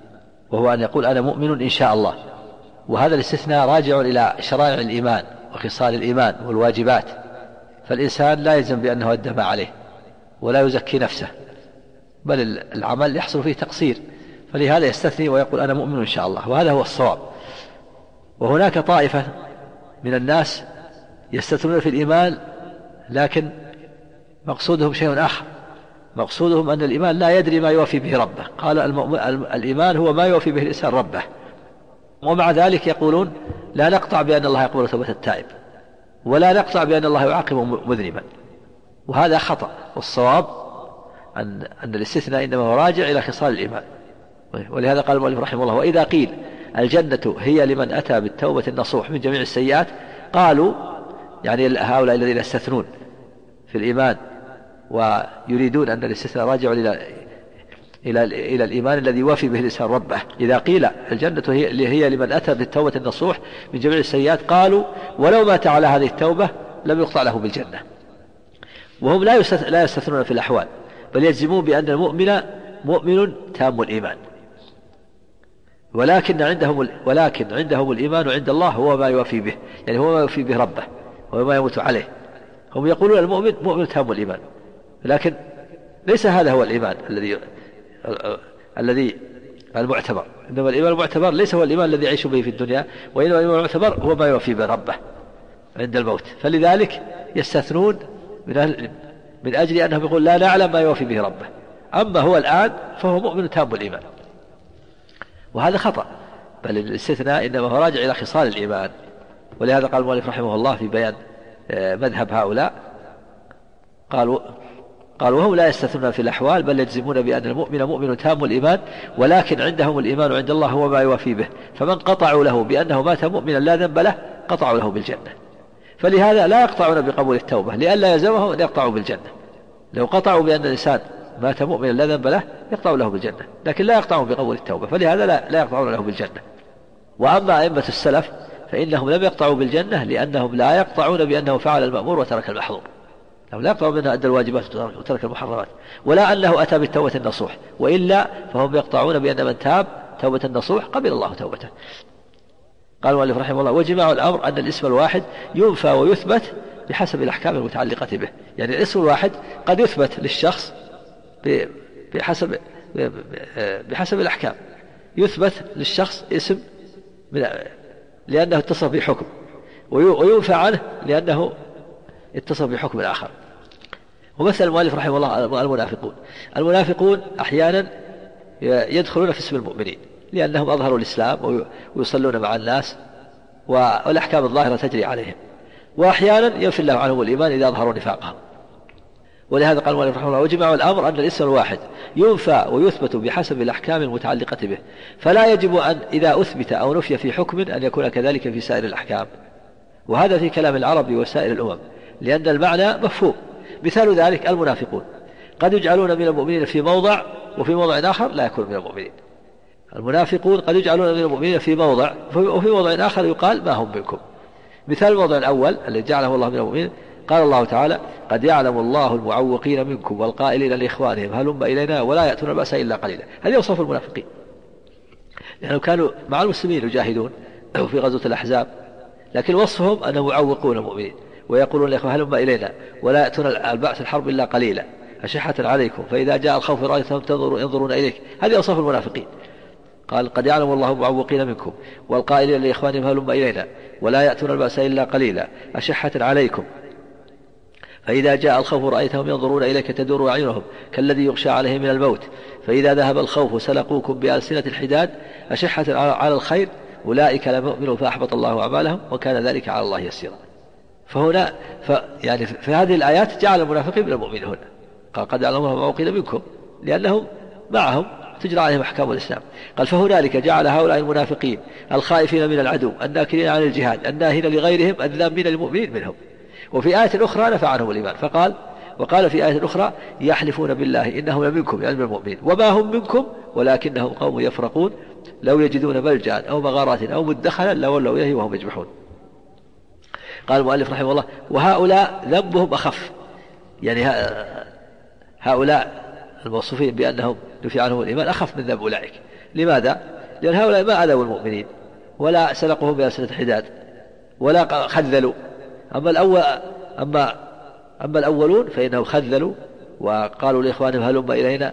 وهو أن يقول أنا مؤمن إن شاء الله. وهذا الاستثناء راجع إلى شرائع الإيمان وخصال الإيمان والواجبات، فالإنسان لا يلزم بأنه أدى ما عليه ولا يزكي نفسه، بل العمل يحصل فيه تقصير، فلهذا يستثني ويقول أنا مؤمن إن شاء الله، وهذا هو الصواب. وهناك طائفة من الناس يستثنون في الإيمان لكن مقصودهم شيء آخر، مقصودهم أن الإيمان لا يدري ما يوفي به ربه. قال الإيمان هو ما يوفي به الإنسان ربه، ومع ذلك يقولون لا نقطع بأن الله يقبل توبة التائب، ولا نقطع بأن الله يعاقب مذنبا، وهذا خطأ. والصواب أن الاستثناء إنما هو راجع إلى خصال الإيمان. ولهذا قال المؤلف رحمه الله: وإذا قيل الجنة هي لمن أتى بالتوبة النصوح من جميع السيئات، قالوا يعني هؤلاء الذين يستثنون في الإيمان ويريدون أن الاستثناء راجع إلى الإيمان الذي يوفي به الإنسان ربه. إذا قيل الجنة هي لمن أتى بالتوبة النصوح من جميع السيئات، قالوا ولو مات على هذه التوبة لم يقطع له بالجنة. وهم لا يستثنون في الأحوال، بل يجزمون بأن المؤمن مؤمن تام الإيمان، ولكن عندهم الإيمان عند الله هو ما يوفي به، يعني هو ما يوفي به ربه وهو ما يموت عليه. هم يقولون المؤمن مؤمن تام الإيمان، لكن ليس هذا هو الإيمان الذي المعتبر. إنما الإيمان المعتبر ليس هو الإيمان الذي يعيش به في الدنيا، وإنما الإيمان المعتبر هو ما يوفي به ربه عند الموت. فلذلك يستثنون من أجل أنهم يقول لا نعلم ما يوفي به ربه، أما هو الآن فهو مؤمن تام الإيمان، وهذا خطأ. بل الاستثناء إنما هو راجع إلى خصال الإيمان. ولهذا قال المؤلف رحمه الله في بيان مذهب هؤلاء، قالوا وهم لا يستثنون في الأحوال، بل يجزمون بأن المؤمن مؤمن تام الإيمان، ولكن عندهم الإيمان عند الله هو ما يوفي به. فمن قطعوا له بأنه مات مؤمنا لا ذنب له قطعوا له بالجنة. فلهذا لا يقطعون بقبول التوبة لئلا يلزمهم أن يقطعوا بالجنة. لو قطعوا بأن الإنسان مات مؤمنا لا ذنب له يقطعوا له بالجنة، لكن لا يقطعون بقبول التوبة، فلهذا لا يقطعون له بالجنة. وأما أئمة السلف فإنهم لم يقطعوا بالجنة لأنهم لا يقطعون بأنه فعل المأمور وترك المحظور، لا يقطعون بأنه أدى الواجبات وترك المحرمات، ولا أنه أتى بالتوبة النصوح، وإلا فهم يقطعون بأن من تاب توبة النصوح قبل الله توبته. قال المؤلف رحمه الله: وجماع الأمر أن الاسم الواحد ينفى ويثبت بحسب الأحكام المتعلقة به. يعني الاسم الواحد قد يثبت للشخص بحسب الأحكام، يثبت للشخص اسم لأنه اتصف بحكم، وينفى عنه لأنه اتصف بحكم آخر. ومثل المؤلف رحمه الله المنافقون أحيانا يدخلون في اسم المؤمنين لأنهم أظهروا الإسلام ويصلون مع الناس والأحكام الظاهرة تجري عليهم، وأحيانا ينفي الله عنهم الإيمان إذا أظهروا نفاقهم. ولهذا قال المؤلف رحمه الله: وجمع الأمر أن الاسم الواحد ينفى ويثبت بحسب الأحكام المتعلقة به، فلا يجب أن إذا أثبت أو نفي في حكم أن يكون كذلك في سائر الأحكام. وهذا في كلام العرب وسائر الأمم، لأن المعنى مفهوم. مثال ذلك المنافقون قد يجعلون من المؤمنين في موضع، وفي موضع آخر لا يكون من المؤمنين. المنافقون قد يجعلون من المؤمنين في موضع، وفي موضع آخر يقال ما هم منكم. مثال الموضع الأول الذي جعله الله من المؤمنين، قال الله تعالى: قد يعلم الله المعوقين منكم والقائلين لإخوانهم هلم إلينا ولا يأتون البأس إلا قليلا. هذه أوصاف المنافقين، لأنهم كانوا مع المسلمين يجاهدون في غزوة الأحزاب، لكن وصفهم أنهم يعوقون المؤمنين ويقولون لإخوانهم هلم إلينا ولا يأتون البأس الحرب إلا قليلا أشحة عليكم فإذا جاء الخوف رأيتهم ينظرون إليك. هذه أوصاف المنافقين. قال: قد يعلم الله المعوقين منكم والقائلين لإخوانهم هلم إلينا ولا يأتون البأس إلا قليلا أشحة عليكم فإذا جاء الخوف رأيتهم ينظرون إليك تدور أعينهم كالذي يغشى عليه من الموت فإذا ذهب الخوف سلقوكم بألسنة الحداد أشحة على الخير أولئك لم يؤمنوا فأحبط الله أعمالهم وكان ذلك على الله يسيرا. فهنا يعني في هذه الآيات جعل المنافقين من المؤمنين هنا. قال: قد يعلم الله المعوقين منكم لأنهم معهم تجرى عليهم أحكام الإسلام. قال: فهنالك جعل هؤلاء المنافقين الخائفين من العدو الناكرين عن الجهاد الناهين لغيرهم الذامين للمؤمنين منهم. وفي آية أخرى نفى عنهم الإيمان وقال في آية أخرى: يحلفون بالله إنهم لمنكم يعني من المؤمنين وما هم منكم ولكنهم قوم يفرقون لو يجدون ملجأ أو مغارات أو مدخلا لولوا إليه وهم يجمحون. قال المؤلف رحمه الله: وهؤلاء ذنبهم أخف، يعني هؤلاء الموصوفين بأنهم نفي عنهم الإيمان أخف من ذنب أولئك. لماذا؟ لأن هؤلاء ما أذوا المؤمنين ولا سلقهم بألسنة حداد ولا خذلوا. أما الأولون فإنهم خذلوا وقالوا لإخوانهم هلم إلينا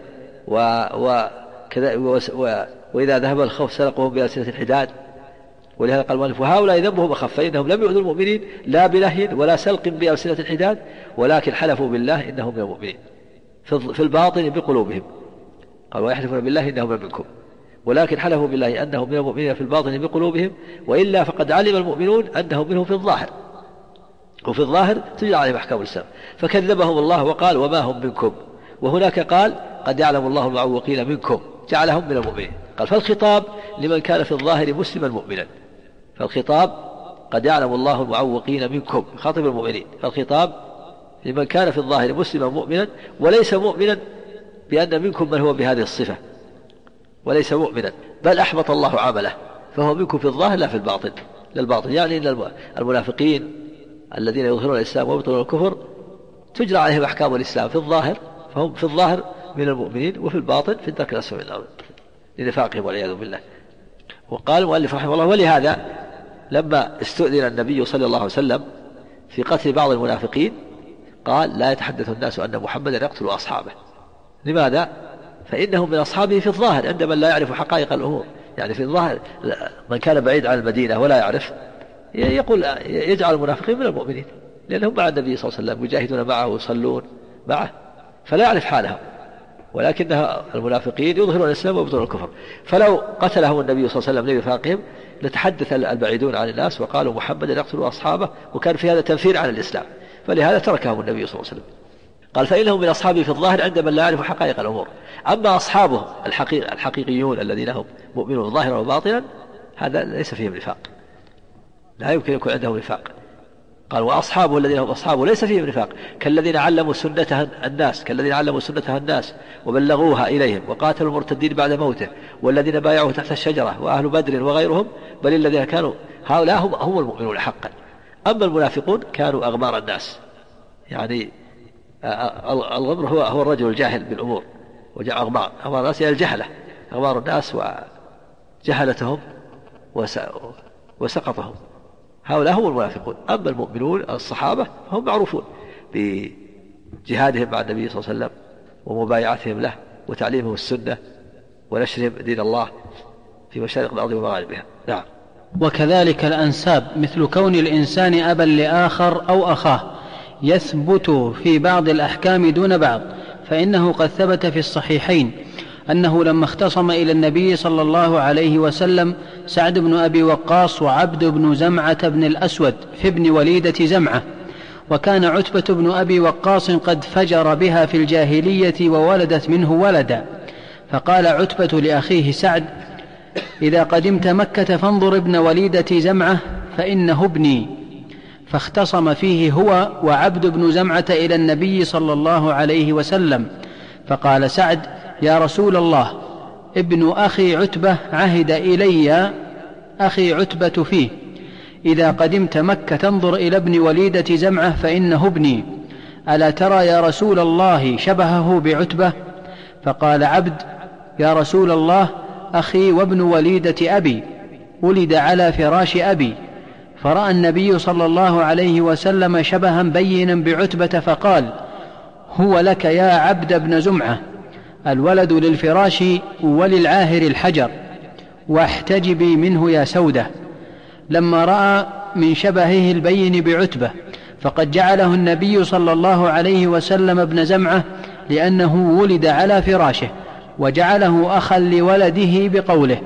وإذا ذهب الخوف سلقهم بألسنة الحداد. ولهذا قال المؤلف وهؤلاء ذنبهم أخف فإنهم لم يؤذوا المؤمنين لا بنهي ولا سلق بألسنة الحداد ولكن حلفوا بالله إنهم من المؤمنين في الباطن بقلوبهم. قال ويحلفون بالله إنهم منكم ولكن حلفوا بالله أنهم من المؤمنين في الباطن بقلوبهم وإلا فقد علم المؤمنون أنهم منهم في الظاهر وفي الظاهر تجرى عليهم أحكام الإسلام فكذبهم الله وقال وما هم منكم. وهناك قال قد يعلم الله المعوقين منكم جعلهم من المؤمنين. قال فالخطاب لمن كان في الظاهر مسلما مؤمنا. فالخطاب قد يعلم الله المعوقين منكم خاطب المؤمنين. فالخطاب لمن كان في الظاهر مسلما مؤمنا وليس مؤمنا بأن منكم من هو بهذه الصفة وليس مؤمنا بل أحبط الله عمله فهو منكم في الظاهر لا في الباطن للباطن. يعني أن المنافقين الذين يظهرون الإسلام ويبطلون الكفر تجرى عليهم أحكام الإسلام في الظاهر فهم في الظاهر من المؤمنين وفي الباطن في الدرك الأسفل من الأرض لنفاقهم والعياذ بالله. وقال المؤلف رحمه الله ولهذا لما استؤذن النبي صلى الله عليه وسلم في قتل بعض المنافقين قال لا يتحدث الناس أن محمدا يقتل أصحابه. لماذا؟ فإنهم من أصحابه في الظاهر عندما لا يعرف حقائق الأمور. يعني في الظاهر من كان بعيد عن المدينة ولا يعرف يجعل المنافقين من المؤمنين لأنهم مع النبي صلى الله عليه وسلم يجاهدون معه ويصلون معه فلا يعرف حالهم ولكن المنافقين يظهرون الإسلام ويبطلون الكفر. فلو قتلهم النبي صلى الله عليه وسلم لنفاقهم لتحدث البعيدون عن الناس وقالوا محمد يقتل أصحابه وكان في هذا تنفير عن الإسلام فلهذا تركهم النبي صلى الله عليه وسلم. قال فإنهم من أصحابه في الظاهر عندما لا يعرف حقائق الأمور. أما أصحابه الحقيقيون الذين هم مؤمنون ظاهرا وباطنا هذا ليس فيهم نفاق لا يمكن يكون عندهم نفاق. قال وأصحابه الذين هم أصحابه ليس فيهم نفاق كالذين علموا سنتها الناس وبلغوها إليهم وقاتلوا المرتدين بعد موته والذين بايعوه تحت الشجرة وأهل بدر وغيرهم بل الذين كانوا هؤلاء هم المؤمنون حقا. أما المنافقون كانوا أغمار الناس. يعني الغمر هو الرجل الجاهل بالأمور وجاء أغمار الناس يعني الجهلة أغمار الناس وجهلتهم وسقطهم هؤلاء هم المنافقون. أما المؤمنون الصحابة هم معروفون بجهادهم مع النبي صلى الله عليه وسلم ومبايعتهم له وتعليمهم السنة ونشرهم دين الله في مشارق الأرض ومغاربها. نعم. وكذلك الأنساب مثل كون الإنسان أبا لآخر أو أخاه يثبت في بعض الأحكام دون بعض. فإنه قد ثبت في الصحيحين أنه لما اختصم إلى النبي صلى الله عليه وسلم سعد بن أبي وقاص وعبد بن زمعة بن الأسود في ابن وليدة زمعة وكان عتبة بن أبي وقاص قد فجر بها في الجاهلية وولدت منه ولدا فقال عتبة لأخيه سعد إذا قدمت مكة فانظر ابن وليدة زمعة فإنه ابني. فاختصم فيه هو وعبد بن زمعة إلى النبي صلى الله عليه وسلم فقال سعد يا رسول الله ابن أخي عتبة عهد إلي أخي عتبة فيه إذا قدمت مكة تنظر إلى ابن وليدة زمعة فإنه ابني ألا ترى يا رسول الله شبهه بعتبة؟ فقال عبد يا رسول الله أخي وابن وليدة أبي ولد على فراش أبي. فرأى النبي صلى الله عليه وسلم شبها بينا بعتبة فقال هو لك يا عبد بن زمعة الولد للفراش وللعاهر الحجر واحتجبي منه يا سودة. لما رأى من شبهه البين بعتبة فقد جعله النبي صلى الله عليه وسلم ابن زمعة لأنه ولد على فراشه وجعله أخا لولده بقوله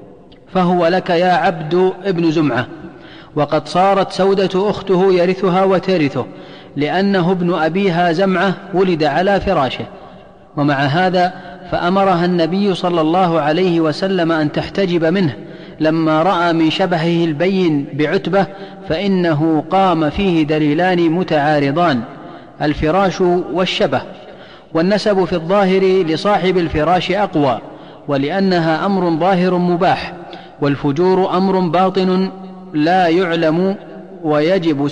فهو لك يا عبد ابن زمعة. وقد صارت سودة أخته يرثها وترثه لأنه ابن أبيها زمعة ولد على فراشه. ومع هذا فأمرها النبي صلى الله عليه وسلم أن تحتجب منه لما رأى من شبهه البين بعتبة فإنه قام فيه دليلان متعارضان الفراش والشبه. والنسب في الظاهر لصاحب الفراش أقوى ولأنها أمر ظاهر مباح والفجور أمر باطن لا يعلم ويجب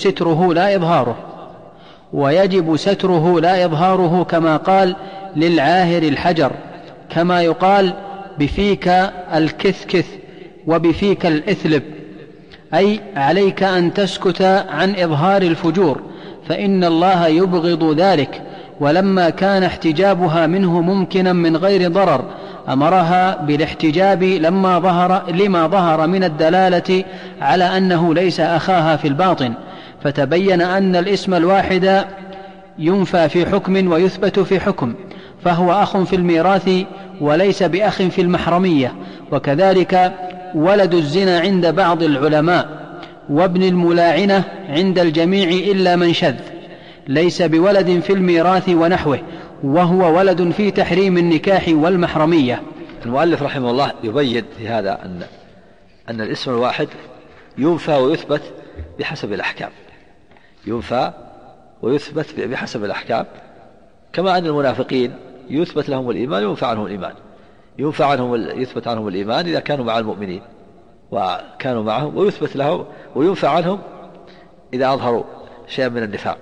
ستره لا إظهاره كما قال للعاهر الحجر كما يقال بفيك الكثكث وبفيك الإثلب، أي عليك أن تسكت عن إظهار الفجور، فإن الله يبغض ذلك. ولما كان احتجابها منه ممكنا من غير ضرر أمرها بالاحتجاب لما ظهر من الدلالة على أنه ليس أخاها في الباطن، فتبين أن الاسم الواحد ينفى في حكم ويثبت في حكم، فهو أخ في الميراث وليس بأخ في المحرمية. وكذلك ولد الزنا عند بعض العلماء، وابن الملاعنة عند الجميع إلا من شذ، ليس بولد في الميراث ونحوه، وهو ولد في تحريم النكاح والمحرمية. المؤلف رحمه الله يبين في هذا أن الاسم الواحد ينفى ويثبت بحسب الأحكام، ينفى ويثبت بحسب الأحكام، كما أن المنافقين يثبت لهم الإيمان وينفى عنهم الإيمان، يثبت عنهم الإيمان إذا كانوا مع المؤمنين وكانوا معهم، ويثبت لهم وينفى عنهم إذا أظهروا شيئا من النفاق.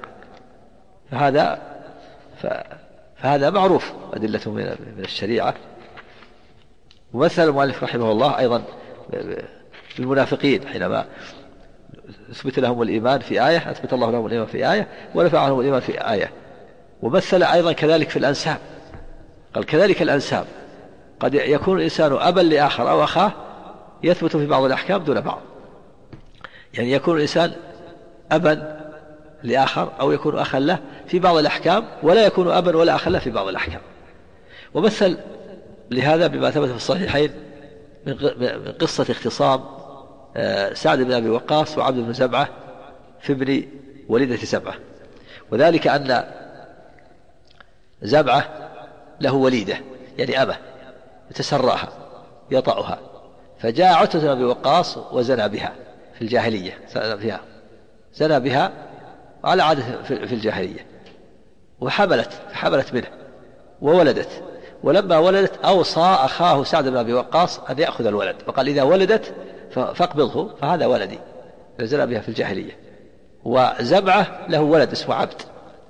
فهذا معروف أدلته من الشريعة. ومثل المؤلف رحمه الله أيضا المنافقين حينما أثبت لهم الإيمان في آية، أثبت الله لهم الإيمان في آية ونفى عنهم الإيمان في آية. ومثل أيضا كذلك في الأنساب، قال كذلك الأنساب قد يكون الإنسان أبا لآخر أو أخاه، يثبت في بعض الأحكام دون بعض، يعني يكون الإنسان أبا لآخر أو يكون أخا له في بعض الأحكام، ولا يكون أبا ولا أخا له في بعض الأحكام. ومثل لهذا بما ثبت في الصحيحين من قصة اختصام سعد بن أبي وقاص وعبد بن زبعة في ابن وليدة زبعة، وذلك أن زبعة له وليدة يعني أبه يتسراها يطأها، فجاء عتبة بن أبي وقاص وزنى بها في الجاهلية، زنى بها على عادة في الجاهلية، وحملت منه وولدت. ولما ولدت أوصى أخاه سعد بن أبي وقاص أن يأخذ الولد، وقال إذا ولدت فاقبضه فهذا ولدي، زنى بها في الجاهلية. وزبعة له ولد اسمه عبد،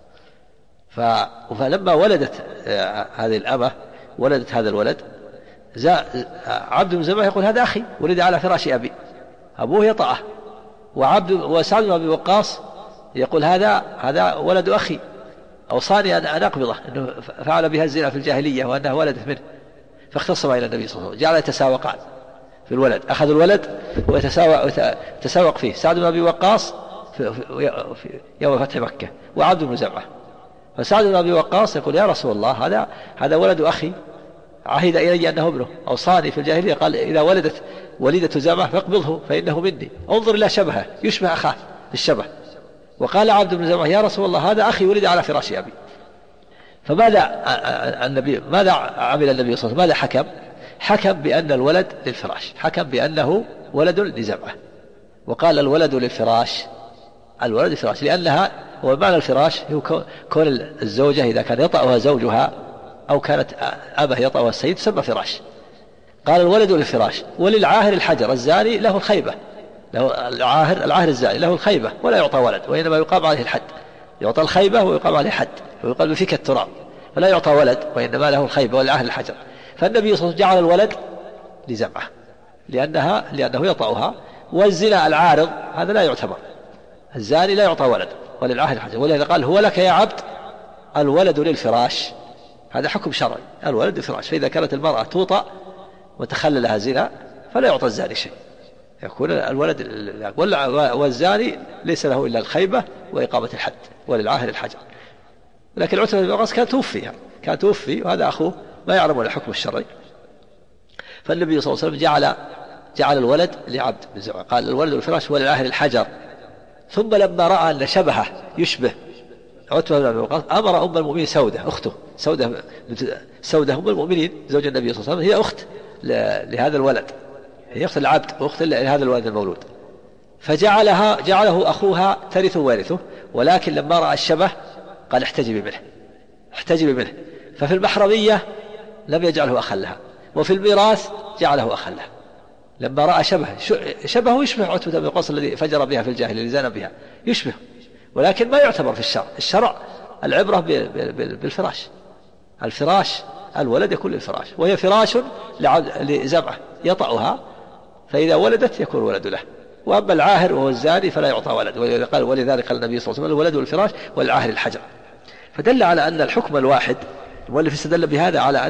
فلما ولدت هذه الأمة ولدت هذا الولد، عبد بن زبعة يقول هذا أخي ولد على فراش أبي، أبوه يطأه. وسعد بن أبي وقاص يقول هذا ولد أخي، أوصاني أن أقبضه، أنه فعل بها الزنا في الجاهلية وأنها ولدت منه. فاختصم إلى النبي صلى الله عليه وسلم، جعل يتساوقان في الولد، أخذ الولد ويتساوق فيه سعد بن أبي وقاص في يوم فتح مكة وعبد بن زبعة. فسعد بن أبي وقاص يقول يا رسول الله هذا ولد أخي، عهد إلي أنه ابنه، أوصاني في الجاهلية قال إذا ولدت وليدة زبعة فاقبضه فإنه مني، انظر إلى شبهه يشبه أخاه في الشبه. وقال عبد بن زبعة يا رسول الله هذا أخي ولد على فراش أبي. ماذا عمل النبي صلى الله عليه وسلم؟ ماذا حكم بأن الولد للفراش، حكم بأنه ولد لزبعة، وقال الولد للفراش، لأنها هو معنى الفراش هو كون الزوجة إذا كان يطأها زوجها أو كانت أبه يطأها السيد سمى فراش. قال الولد للفراش. وللعاهر الحجر، الزاني له الخيبة، له العاهر الزاني له الخيبة ولا يعطى ولد، وإنما يقام عليه الحد، يعطى الخيبة ويقام عليه حد، ويقال بفيك التراب، فلا يعطى ولد وإنما له الخيبة وللعاهر الحجر. فالنبي صلى الله عليه وسلم جعل الولد لزبعة لأنه يطأها. والزنا العارض هذا لا يعتبر، الزاني لا يعطى ولد وللعاهر الحجر، ولهذا قال هو لك يا عبد الولد للفراش، هذا حكم شرعي، الولد للفراش. فإذا كانت المرأة توطأ وتخللها زنا فلا يعطى الزاني شيء، يكون الولد والزاني ليس له إلا الخيبة وإقامة الحد وللعاهر الحجر. لكن عتبة بن وقاص كان توفي وهذا أخوه ما يعلم الحكم الشرعي. فالنبي صلى الله عليه وسلم جعل الولد لعبد بن زبعة، قال الولد للفراش وللعاهر الحجر. ثم لما رأى أن شبهه يشبه عتبة بن وقاص أمر أم المؤمنين سودة، أخته سودة أم المؤمنين زوج النبي صلى الله عليه وسلم، هي أخت لهذا الولد، هي أخت العبد وأخت لهذا الولد المولود، جعله أخوها ترثه وارثه. ولكن لما رأى الشبه قال احتجبي منه. ففي المحرمية لم يجعله أخا لها، وفي الميراث جعله أخا لها. لما رأى شبهه يشبه عتبة بن وقاص الذي فجر بها في الجاهلية، اللي زنى بها يشبه، ولكن ما يعتبر في الشرع العبرة بالفراش. الفراش الولد يكون للفراش، وهي فراش لزبعة يطأها، فإذا ولدت يكون ولد له. وأما العاهر وهو الزاني فلا يعطى ولد، ولذلك قال النبي صلى الله عليه وسلم الولد الفراش والعاهر الحجر. فدل على أن الحكم الواحد، المؤلف استدل بهذا على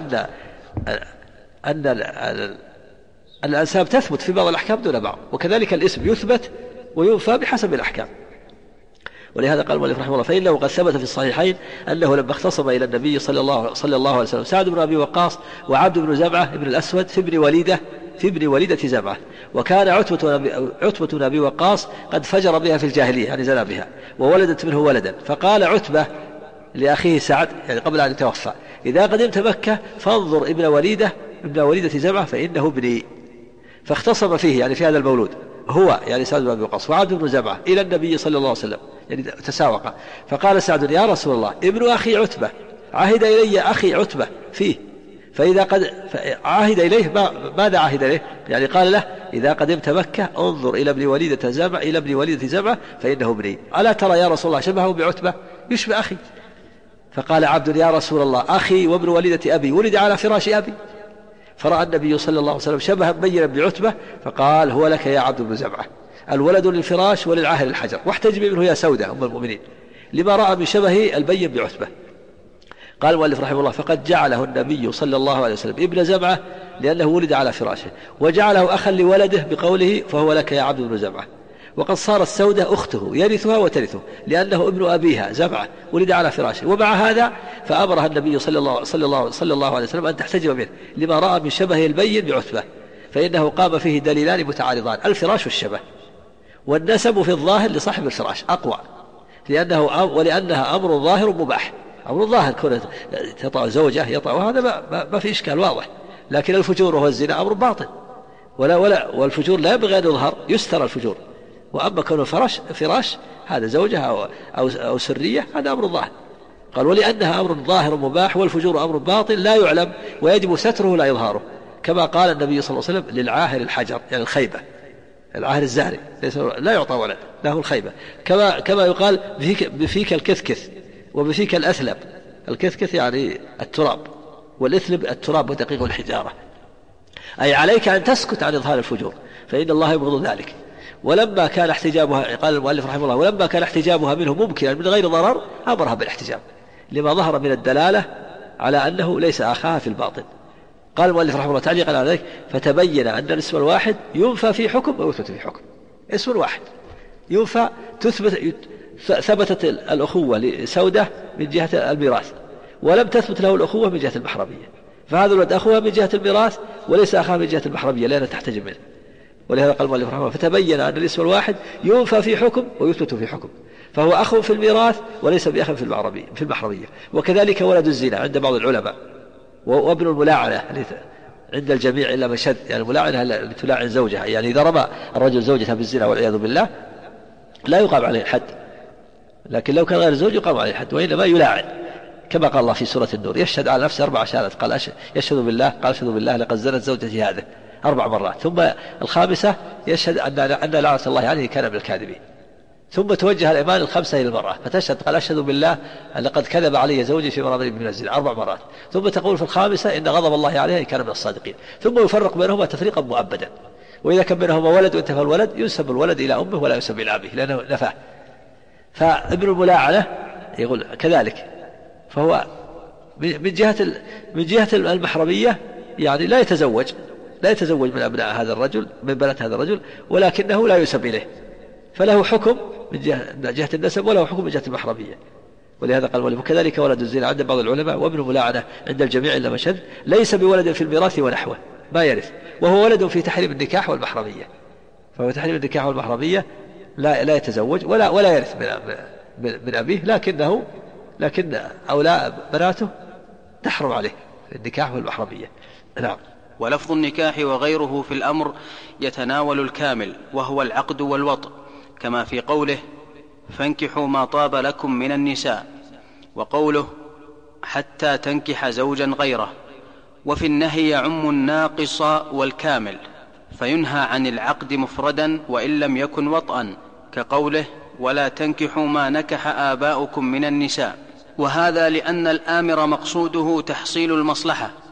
أن الأنساب تثبت في بعض الأحكام دون بعض، وكذلك الاسم يثبت وينفى بحسب الأحكام. ولهذا قال المؤلف رحمه الله: فإنه قد ثبت في الصحيحين أنه لما اختصم إلى النبي صلى الله عليه وسلم سعد بن أبي وقاص وعبد بن زمعة بن الأسود في ابن وليدة زمعة، وكان عتبة بن أبي وقاص قد فجر بها في الجاهلية، يعني زنى بها، وولدت منه ولدا. فقال عتبة لأخيه سعد، يعني قبل أن يتوفى: إذا قدمت مكة فانظر ابن وليدة زمعة فإنه ابني. فاختصم فيه، يعني في هذا المولود، هو يعني سعد بن أبي وقاص وعبد بن زمعة إلى النبي صلى الله عليه وسلم، يعني تساوقا. فقال سعد: يا رسول الله، ابن أخي عتبة عهد إلي أخي عتبة فيه، فإذا قد عهد إليه ماذا عهد إليه؟ يعني قال له: إذا قدمت مكة انظر إلى ابن وليدة زمعة فإنه ابني. ألا ترى يا رسول الله شبهه بعتبة؟ يشبه أخي. فقال عبد: يا رسول الله، أخي وابن وليدة أبي ولد على فراش أبي. فرأى النبي صلى الله عليه وسلم شبها بينا بعتبة، فقال: هو لك يا عبد بن زمعة، الولد للفراش وللعاهر الحجر، واحتجبي منه يا سودة أم المؤمنين، لما رأى من شبهه البين بعتبة. قال المؤلف رحمه الله: فقد جعله النبي صلى الله عليه وسلم ابن زمعة لأنه ولد على فراشه، وجعله أخا لولده بقوله: فهو لك يا عبد بن زمعة. وقد صارت سودة أخته يرثها وترثه، لأنه ابن أبيها زمعة ولد على فراشه. ومع هذا فأمرها النبي صلى الله عليه وسلم أن تحتجب منه، لما رأى من شبهه البين بعتبة، فإنه قام فيه دليلان متعارضان: الفراش والشبه. والنسب في الظاهر لصاحب الفراش أقوى، ولأنها أمر ظاهر مباح. أمر ظاهر كونه تطأ زوجة يطأ، هذا ما في إشكال واضح. لكن الفجور وهو الزنا أمر باطن، والفجور لا يبغى أن يظهر، يستر الفجور. وأما كونه فراش هذا زوجة أو سرية، هذا أمر ظاهر. قال: ولأنها أمر ظاهر مباح، والفجور أمر باطن لا يعلم ويجب ستره لا إظهاره، كما قال النبي صلى الله عليه وسلم للعاهر الحجر، يعني الخيبة، العاهر الزاني لا يعطى ولد، له الخيبة. كما يقال: بفيك الكثكث وبفيك الأثلب. الكثكث يعني التراب، والإثلب التراب ودقيق الحجارة، أي عليك أن تسكت عن إظهار الفجور، فإن الله يبغض ذلك. ولما كان احتجابها، قال المؤلف رحمه الله: ولما كان احتجابها منه ممكنا من غير ضرر أمرها بالاحتجاب، لما ظهر من الدلالة على أنه ليس أخاها في الباطن. قال المؤلف رحمه الله تعليقا على ذلك: فتبين أن الاسم الواحد ينفى في حكم ويثبت في حكم. اسم واحد ينفى، ثبتت الأخوة لسودة من جهة الميراث، ولم تثبت له الأخوة من جهة المحرمية، فهذا الولد أخوها من جهة الميراث وليس أخاها من جهة المحرمية لأنها تحتجب منه. ولهذا قال المؤلف رحمه الله: فتبين أن الاسم الواحد ينفى في حكم ويثبت في حكم، فهو أخ في الميراث وليس بأخ في المحرمية. وكذلك ولد الزنا عند بعض العلماء، وابن الملاعنة عند الجميع إلا من شذ، يعني الملاعنة التي تلاعن زوجها، يعني إذا رمى الرجل زوجته بالزنا والعياذ بالله لا يقام عليه الحد، لكن لو كان غير زوج يقام عليه الحد، وإنما يلاعن، كما قال الله في سورة النور: يشهد على نفسه 4 شهادات، قال يشهد بالله، قال أشهد بالله لقد زنت زوجتي هذه 4 مرات، ثم الخامسة يشهد أن لعنة الله عليه كان من الكاذبين، ثم توجه الإيمان الخمسة إلى المرأة فتشهد، قال أشهد بالله لقد كذب علي زوجي في مرض من الزنا 4 مرات، ثم تقول في الخامسة إن غضب الله عليه كان من الصادقين، ثم يفرق بينهما تفريقا مؤبدا. وإذا كان بينهما ولد وانتفى الولد ينسب الولد إلى أمه ولا ينسب إلى أبيه لأنه نفاه. فابن الملاعنة يقول كذلك، فهو من جهة المحرمية يعني لا يتزوج من أبناء هذا الرجل، من بنات هذا الرجل، ولكنه لا ينسب إليه، فله حكم من جهة النسب وله حكم من جهة المحرمية. ولهذا قال المؤلف: وكذلك ولد الزنا عند بعض العلماء وابن ملاعنة عند الجميع إلا من شذ ليس بولد في الميراث ونحوه ما يرث، وهو ولد في تحريم النكاح والمحرمية، فهو تحريم النكاح والمحرمية لا يتزوج ولا يرث من أبيه، لكن أولاء بناته تحرم عليه النكاح والمحرمية. نعم. ولفظ النكاح وغيره في الأمر يتناول الكامل، وهو العقد والوطء، كما في قوله: فانكحوا ما طاب لكم من النساء، وقوله: حتى تنكح زوجا غيره. وفي النهي يعم الناقص والكامل، فينهى عن العقد مفردا وإن لم يكن وطئا، كقوله: ولا تنكحوا ما نكح آباؤكم من النساء. وهذا لأن الآمر مقصوده تحصيل المصلحة،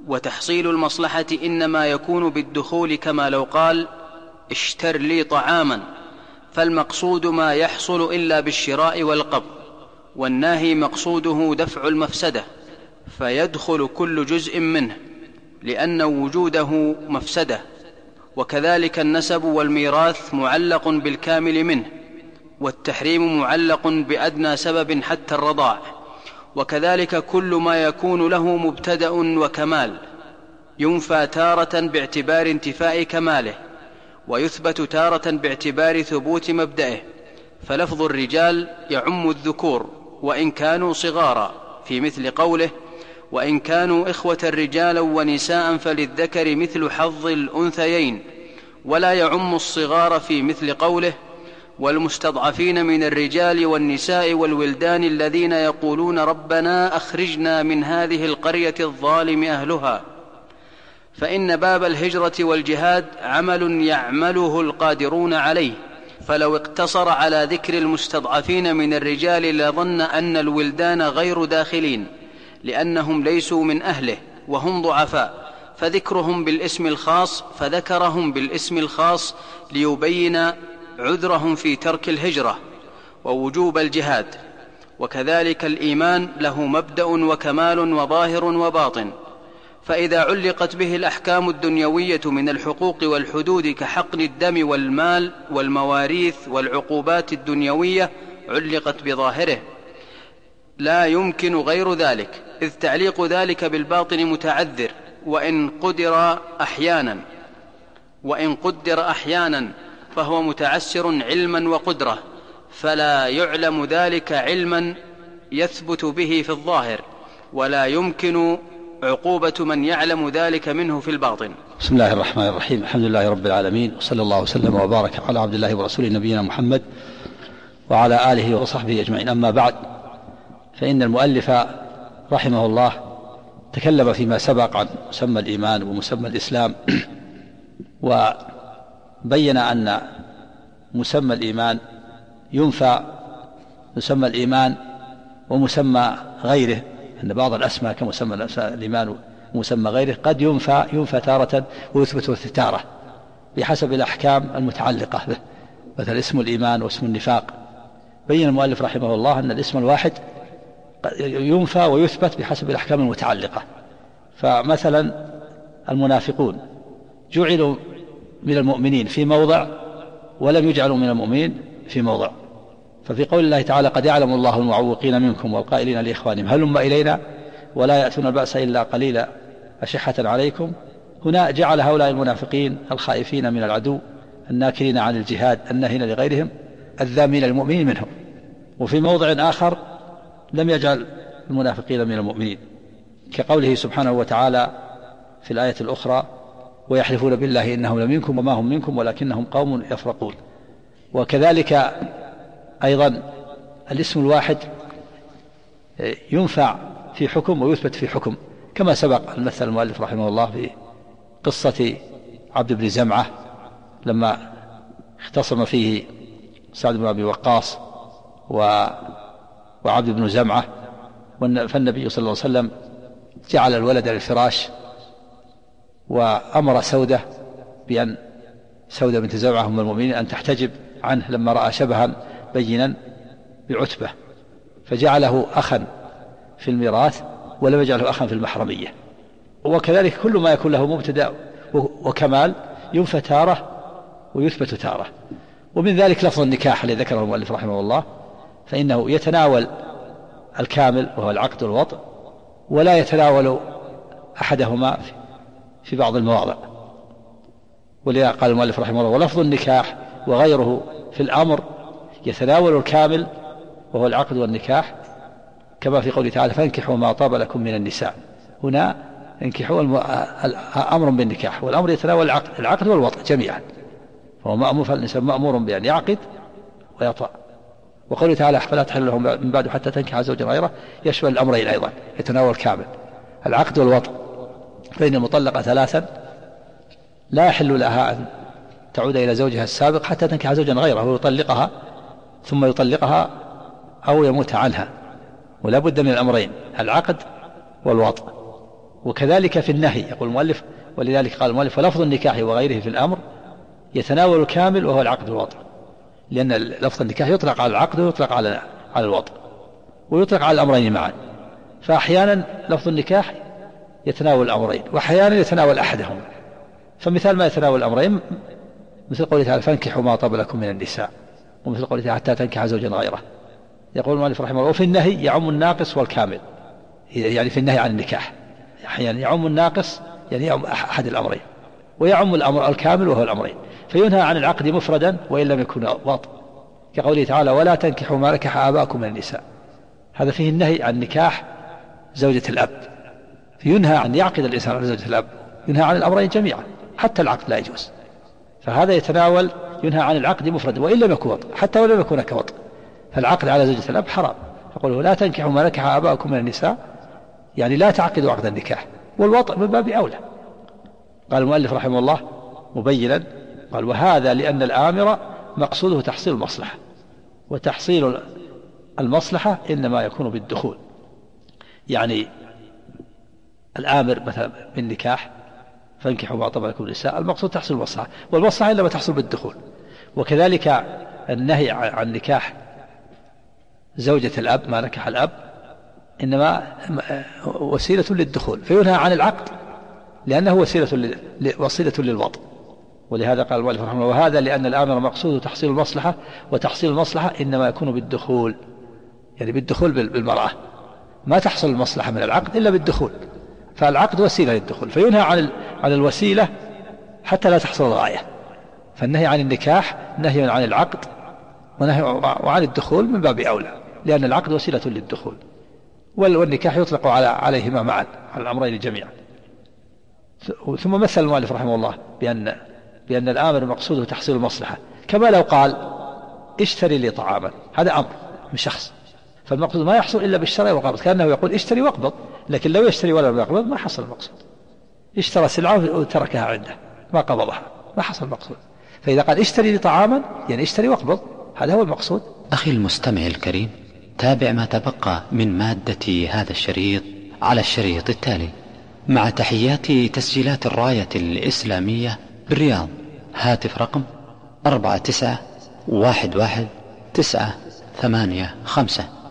وتحصيل المصلحة إنما يكون بالدخول، كما لو قال اشتر لي طعاما، فالمقصود ما يحصل إلا بالشراء والقبض، والناهي مقصوده دفع المفسدة، فيدخل كل جزء منه لأن وجوده مفسدة. وكذلك النسب والميراث معلق بالكامل منه، والتحريم معلق بأدنى سبب حتى الرضاع. وكذلك كل ما يكون له مبتدأ وكمال ينفى تارة باعتبار انتفاء كماله، ويثبت تارة باعتبار ثبوت مبدئه. فلفظ الرجال يعم الذكور وإن كانوا صغارا، في مثل قوله وإن كانوا إخوة رجالا ونساء فللذكر مثل حظ الأنثيين، ولا يعم الصغار في مثل قوله والمستضعفين من الرجال والنساء والولدان الذين يقولون ربنا أخرجنا من هذه القرية الظالم أهلها. فإن باب الهجرة والجهاد عمل يعمله القادرون عليه، فلو اقتصر على ذكر المستضعفين من الرجال لظن أن الولدان غير داخلين، لأنهم ليسوا من أهله وهم ضعفاء، فذكرهم بالاسم الخاص، فذكرهم بالاسم الخاص ليبين عذرهم في ترك الهجرة ووجوب الجهاد. وكذلك الإيمان له مبدأ وكمال وظاهر وباطن، فإذا علقت به الأحكام الدنيوية من الحقوق والحدود كحقن الدم والمال والمواريث والعقوبات الدنيوية علقت بظاهره، لا يمكن غير ذلك، إذ تعليق ذلك بالباطن متعذر، وإن قدر أحيانا فهو متعسر علما وقدرة، فلا يعلم ذلك علما يثبت به في الظاهر، ولا يمكن عقوبة من يعلم ذلك منه في الباطن. بسم الله الرحمن الرحيم. الحمد لله رب العالمين، وصلى الله وسلم وبارك على عبد الله ورسوله نبينا محمد وعلى آله وصحبه أجمعين. أما بعد، فإن المؤلف رحمه الله تكلم فيما سبق عن مسمى الإيمان ومسمى الإسلام، وبين أن مسمى الإيمان ينفى مسمى الإيمان ومسمى غيره، أن بعض الأسماء كمسمى الإيمان ومسمى غيره قد ينفى تارة ويثبت تارة بحسب الأحكام المتعلقة به، مثل اسم الإيمان واسم النفاق. بين المؤلف رحمه الله أن الاسم الواحد ينفى ويثبت بحسب الأحكام المتعلقة. فمثلا المنافقون جعلوا من المؤمنين في موضع ولم يجعلوا من المؤمنين في موضع. ففي قول الله تعالى قد يعلم الله المعوقين منكم والقائلين لإخوانهم هلم إلينا ولا يأتون البأس إلا قليلا أشحة عليكم، هنا جعل هؤلاء المنافقين الخائفين من العدو الناكرين عن الجهاد الناهين لغيرهم الذامين للمؤمنين منهم. وفي موضع آخر لم يجعل المنافقين من المؤمنين، كقوله سبحانه وتعالى في الآية الأخرى ويحلفون بالله إنهم لمنكم وما هم منكم ولكنهم قوم يفرقون. وكذلك أيضا الاسم الواحد ينفع في حكم ويثبت في حكم، كما سبق المثل المؤلف رحمه الله في قصة عبد بن زمعة لما اختصم فيه سعد بن أبي وقاص وعبد بن زمعة، فالنبي صلى الله عليه وسلم جعل الولد للفراش، وأمر سودة بنت زمعة أم المؤمنين أن تحتجب عنه لما رأى شبها بينا بعتبة، فجعله أخا في الميراث ولم يجعله أخا في المحرمية. وكذلك كل ما يكون له مبتدأ وكمال ينفى تارة ويثبت تارة. ومن ذلك لفظ النكاح الذي ذكره المؤلف رحمه الله، فإنه يتناول الكامل وهو العقد والوطء، ولا يتناول أحدهما في بعض المواضع. ولذا قال المؤلف رحمه الله ولفظ النكاح وغيره في الأمر يتناول الكامل وهو العقد والنكاح، كما في قوله تعالى فانكحوا ما طاب لكم من النساء. هنا انكحوا أمر بالنكاح، والأمر يتناول العقد والوطء جميعا، فهو مأمور، فالإنسان مأمور بأن يعقد ويطأ. وقوله تعالى فلا تحل لهم من بعد حتى تنكح زوجا غيره يشمل الأمرين أيضا، يتناول كامل العقد والوطء. فإن المطلقة ثلاثا لا يحل لها أن تعود إلى زوجها السابق حتى تنكح زوجا غيره ويطلقها ثم يطلقها أو يموت عنها، ولا بد من الأمرين العقد والوطء. وكذلك في النهي يقول المؤلف، ولذلك قال المؤلف: ولفظ النكاح وغيره في الأمر يتناول الكامل وهو العقد والوطء، لأن لفظ النكاح يطلق على العقد ويطلق على الوطء ويطلق على الأمرين معا، فأحيانا لفظ النكاح يتناول الأمرين وأحيانا يتناول أحدهما. فمثال ما يتناول الأمرين مثل قوله تعالى: فانكحوا ما طاب لكم من النساء، ومثل قوله تعالى: حتى تنكح زوجا غيره. يقول المؤلف رحمه الله: وفي النهي يعم الناقص والكامل، يعني في النهي عن النكاح يعني يعم الناقص، يعني يعم أحد الأمرين، ويعم الأمر الكامل وهو الأمرين، فينهى عن العقد مفردا وإن لم يكن وطء، كقوله تعالى: ولا تنكحوا ما نكح آباؤكم من النساء. هذا فيه النهي عن نكاح زوجة الأب، فينهى عن يعقد الإنسان على زوجة الأب، ينهى عن الأمرين جميعا، حتى العقد لا يجوز. فهذا يتناول ينهى عن العقد مفردا وإن لم يكن وطء، حتى ولم يكن كوطء، فالعقد على زوجة الأب حرام. يقول: لا تنكحوا ما نكح آباؤكم من النساء، يعني لا تعقدوا عقد النكاح، والوطء من باب أولى. قال المؤلف رحمه الله مبينا، قال: وهذا لأن الآمر مقصوده تحصيل المصلحة، وتحصيل المصلحة إنما يكون بالدخول. يعني الآمر مثلا بالنكاح: فانكحوا ما طاب لكم النساء، المقصود تحصيل المصلحة، والمصلحة إنما تحصل بالدخول. وكذلك النهي عن نكاح زوجة الأب ما نكح الأب إنما وسيلة للدخول، فينهى عن العقد لأنه وسيلة للوطء. ولهذا قال المؤلف رحمه الله: وهذا لأن الآمر مقصود تحصيل المصلحة، وتحصيل المصلحة إنما يكون بالدخول، يعني بالدخول بالمرأة، ما تحصل المصلحة من العقد إلا بالدخول، فالعقد وسيلة للدخول، فينهى عن الوسيلة حتى لا تحصل الغاية. فالنهي عن النكاح نهي عن العقد وعن الدخول من باب أولى، لأن العقد وسيلة للدخول، والنكاح يطلق عليهما معا، على الأمرين جميعا. ثم مثل المؤلف رحمه الله بأن الآمر مقصوده تحصيل المصلحة، كما لو قال: اشتري لي طعاما، هذا أمر من شخص، فالمقصود ما يحصل إلا بالشراء والقبض، كأنه يقول: اشتري واقبض، لكن لو يشتري ولا يقبض ما حصل المقصود. اشترى سلعة وتركها عنده ما قبضها، ما حصل المقصود. فإذا قال: اشتري لي طعاما، يعني اشتري واقبض، هذا هو المقصود. أخي المستمع الكريم، تابع ما تبقى من مادة هذا الشريط على الشريط التالي، مع تحيات تسجيلات الراية الإسلامية بالرياض. هاتف رقم 49111985.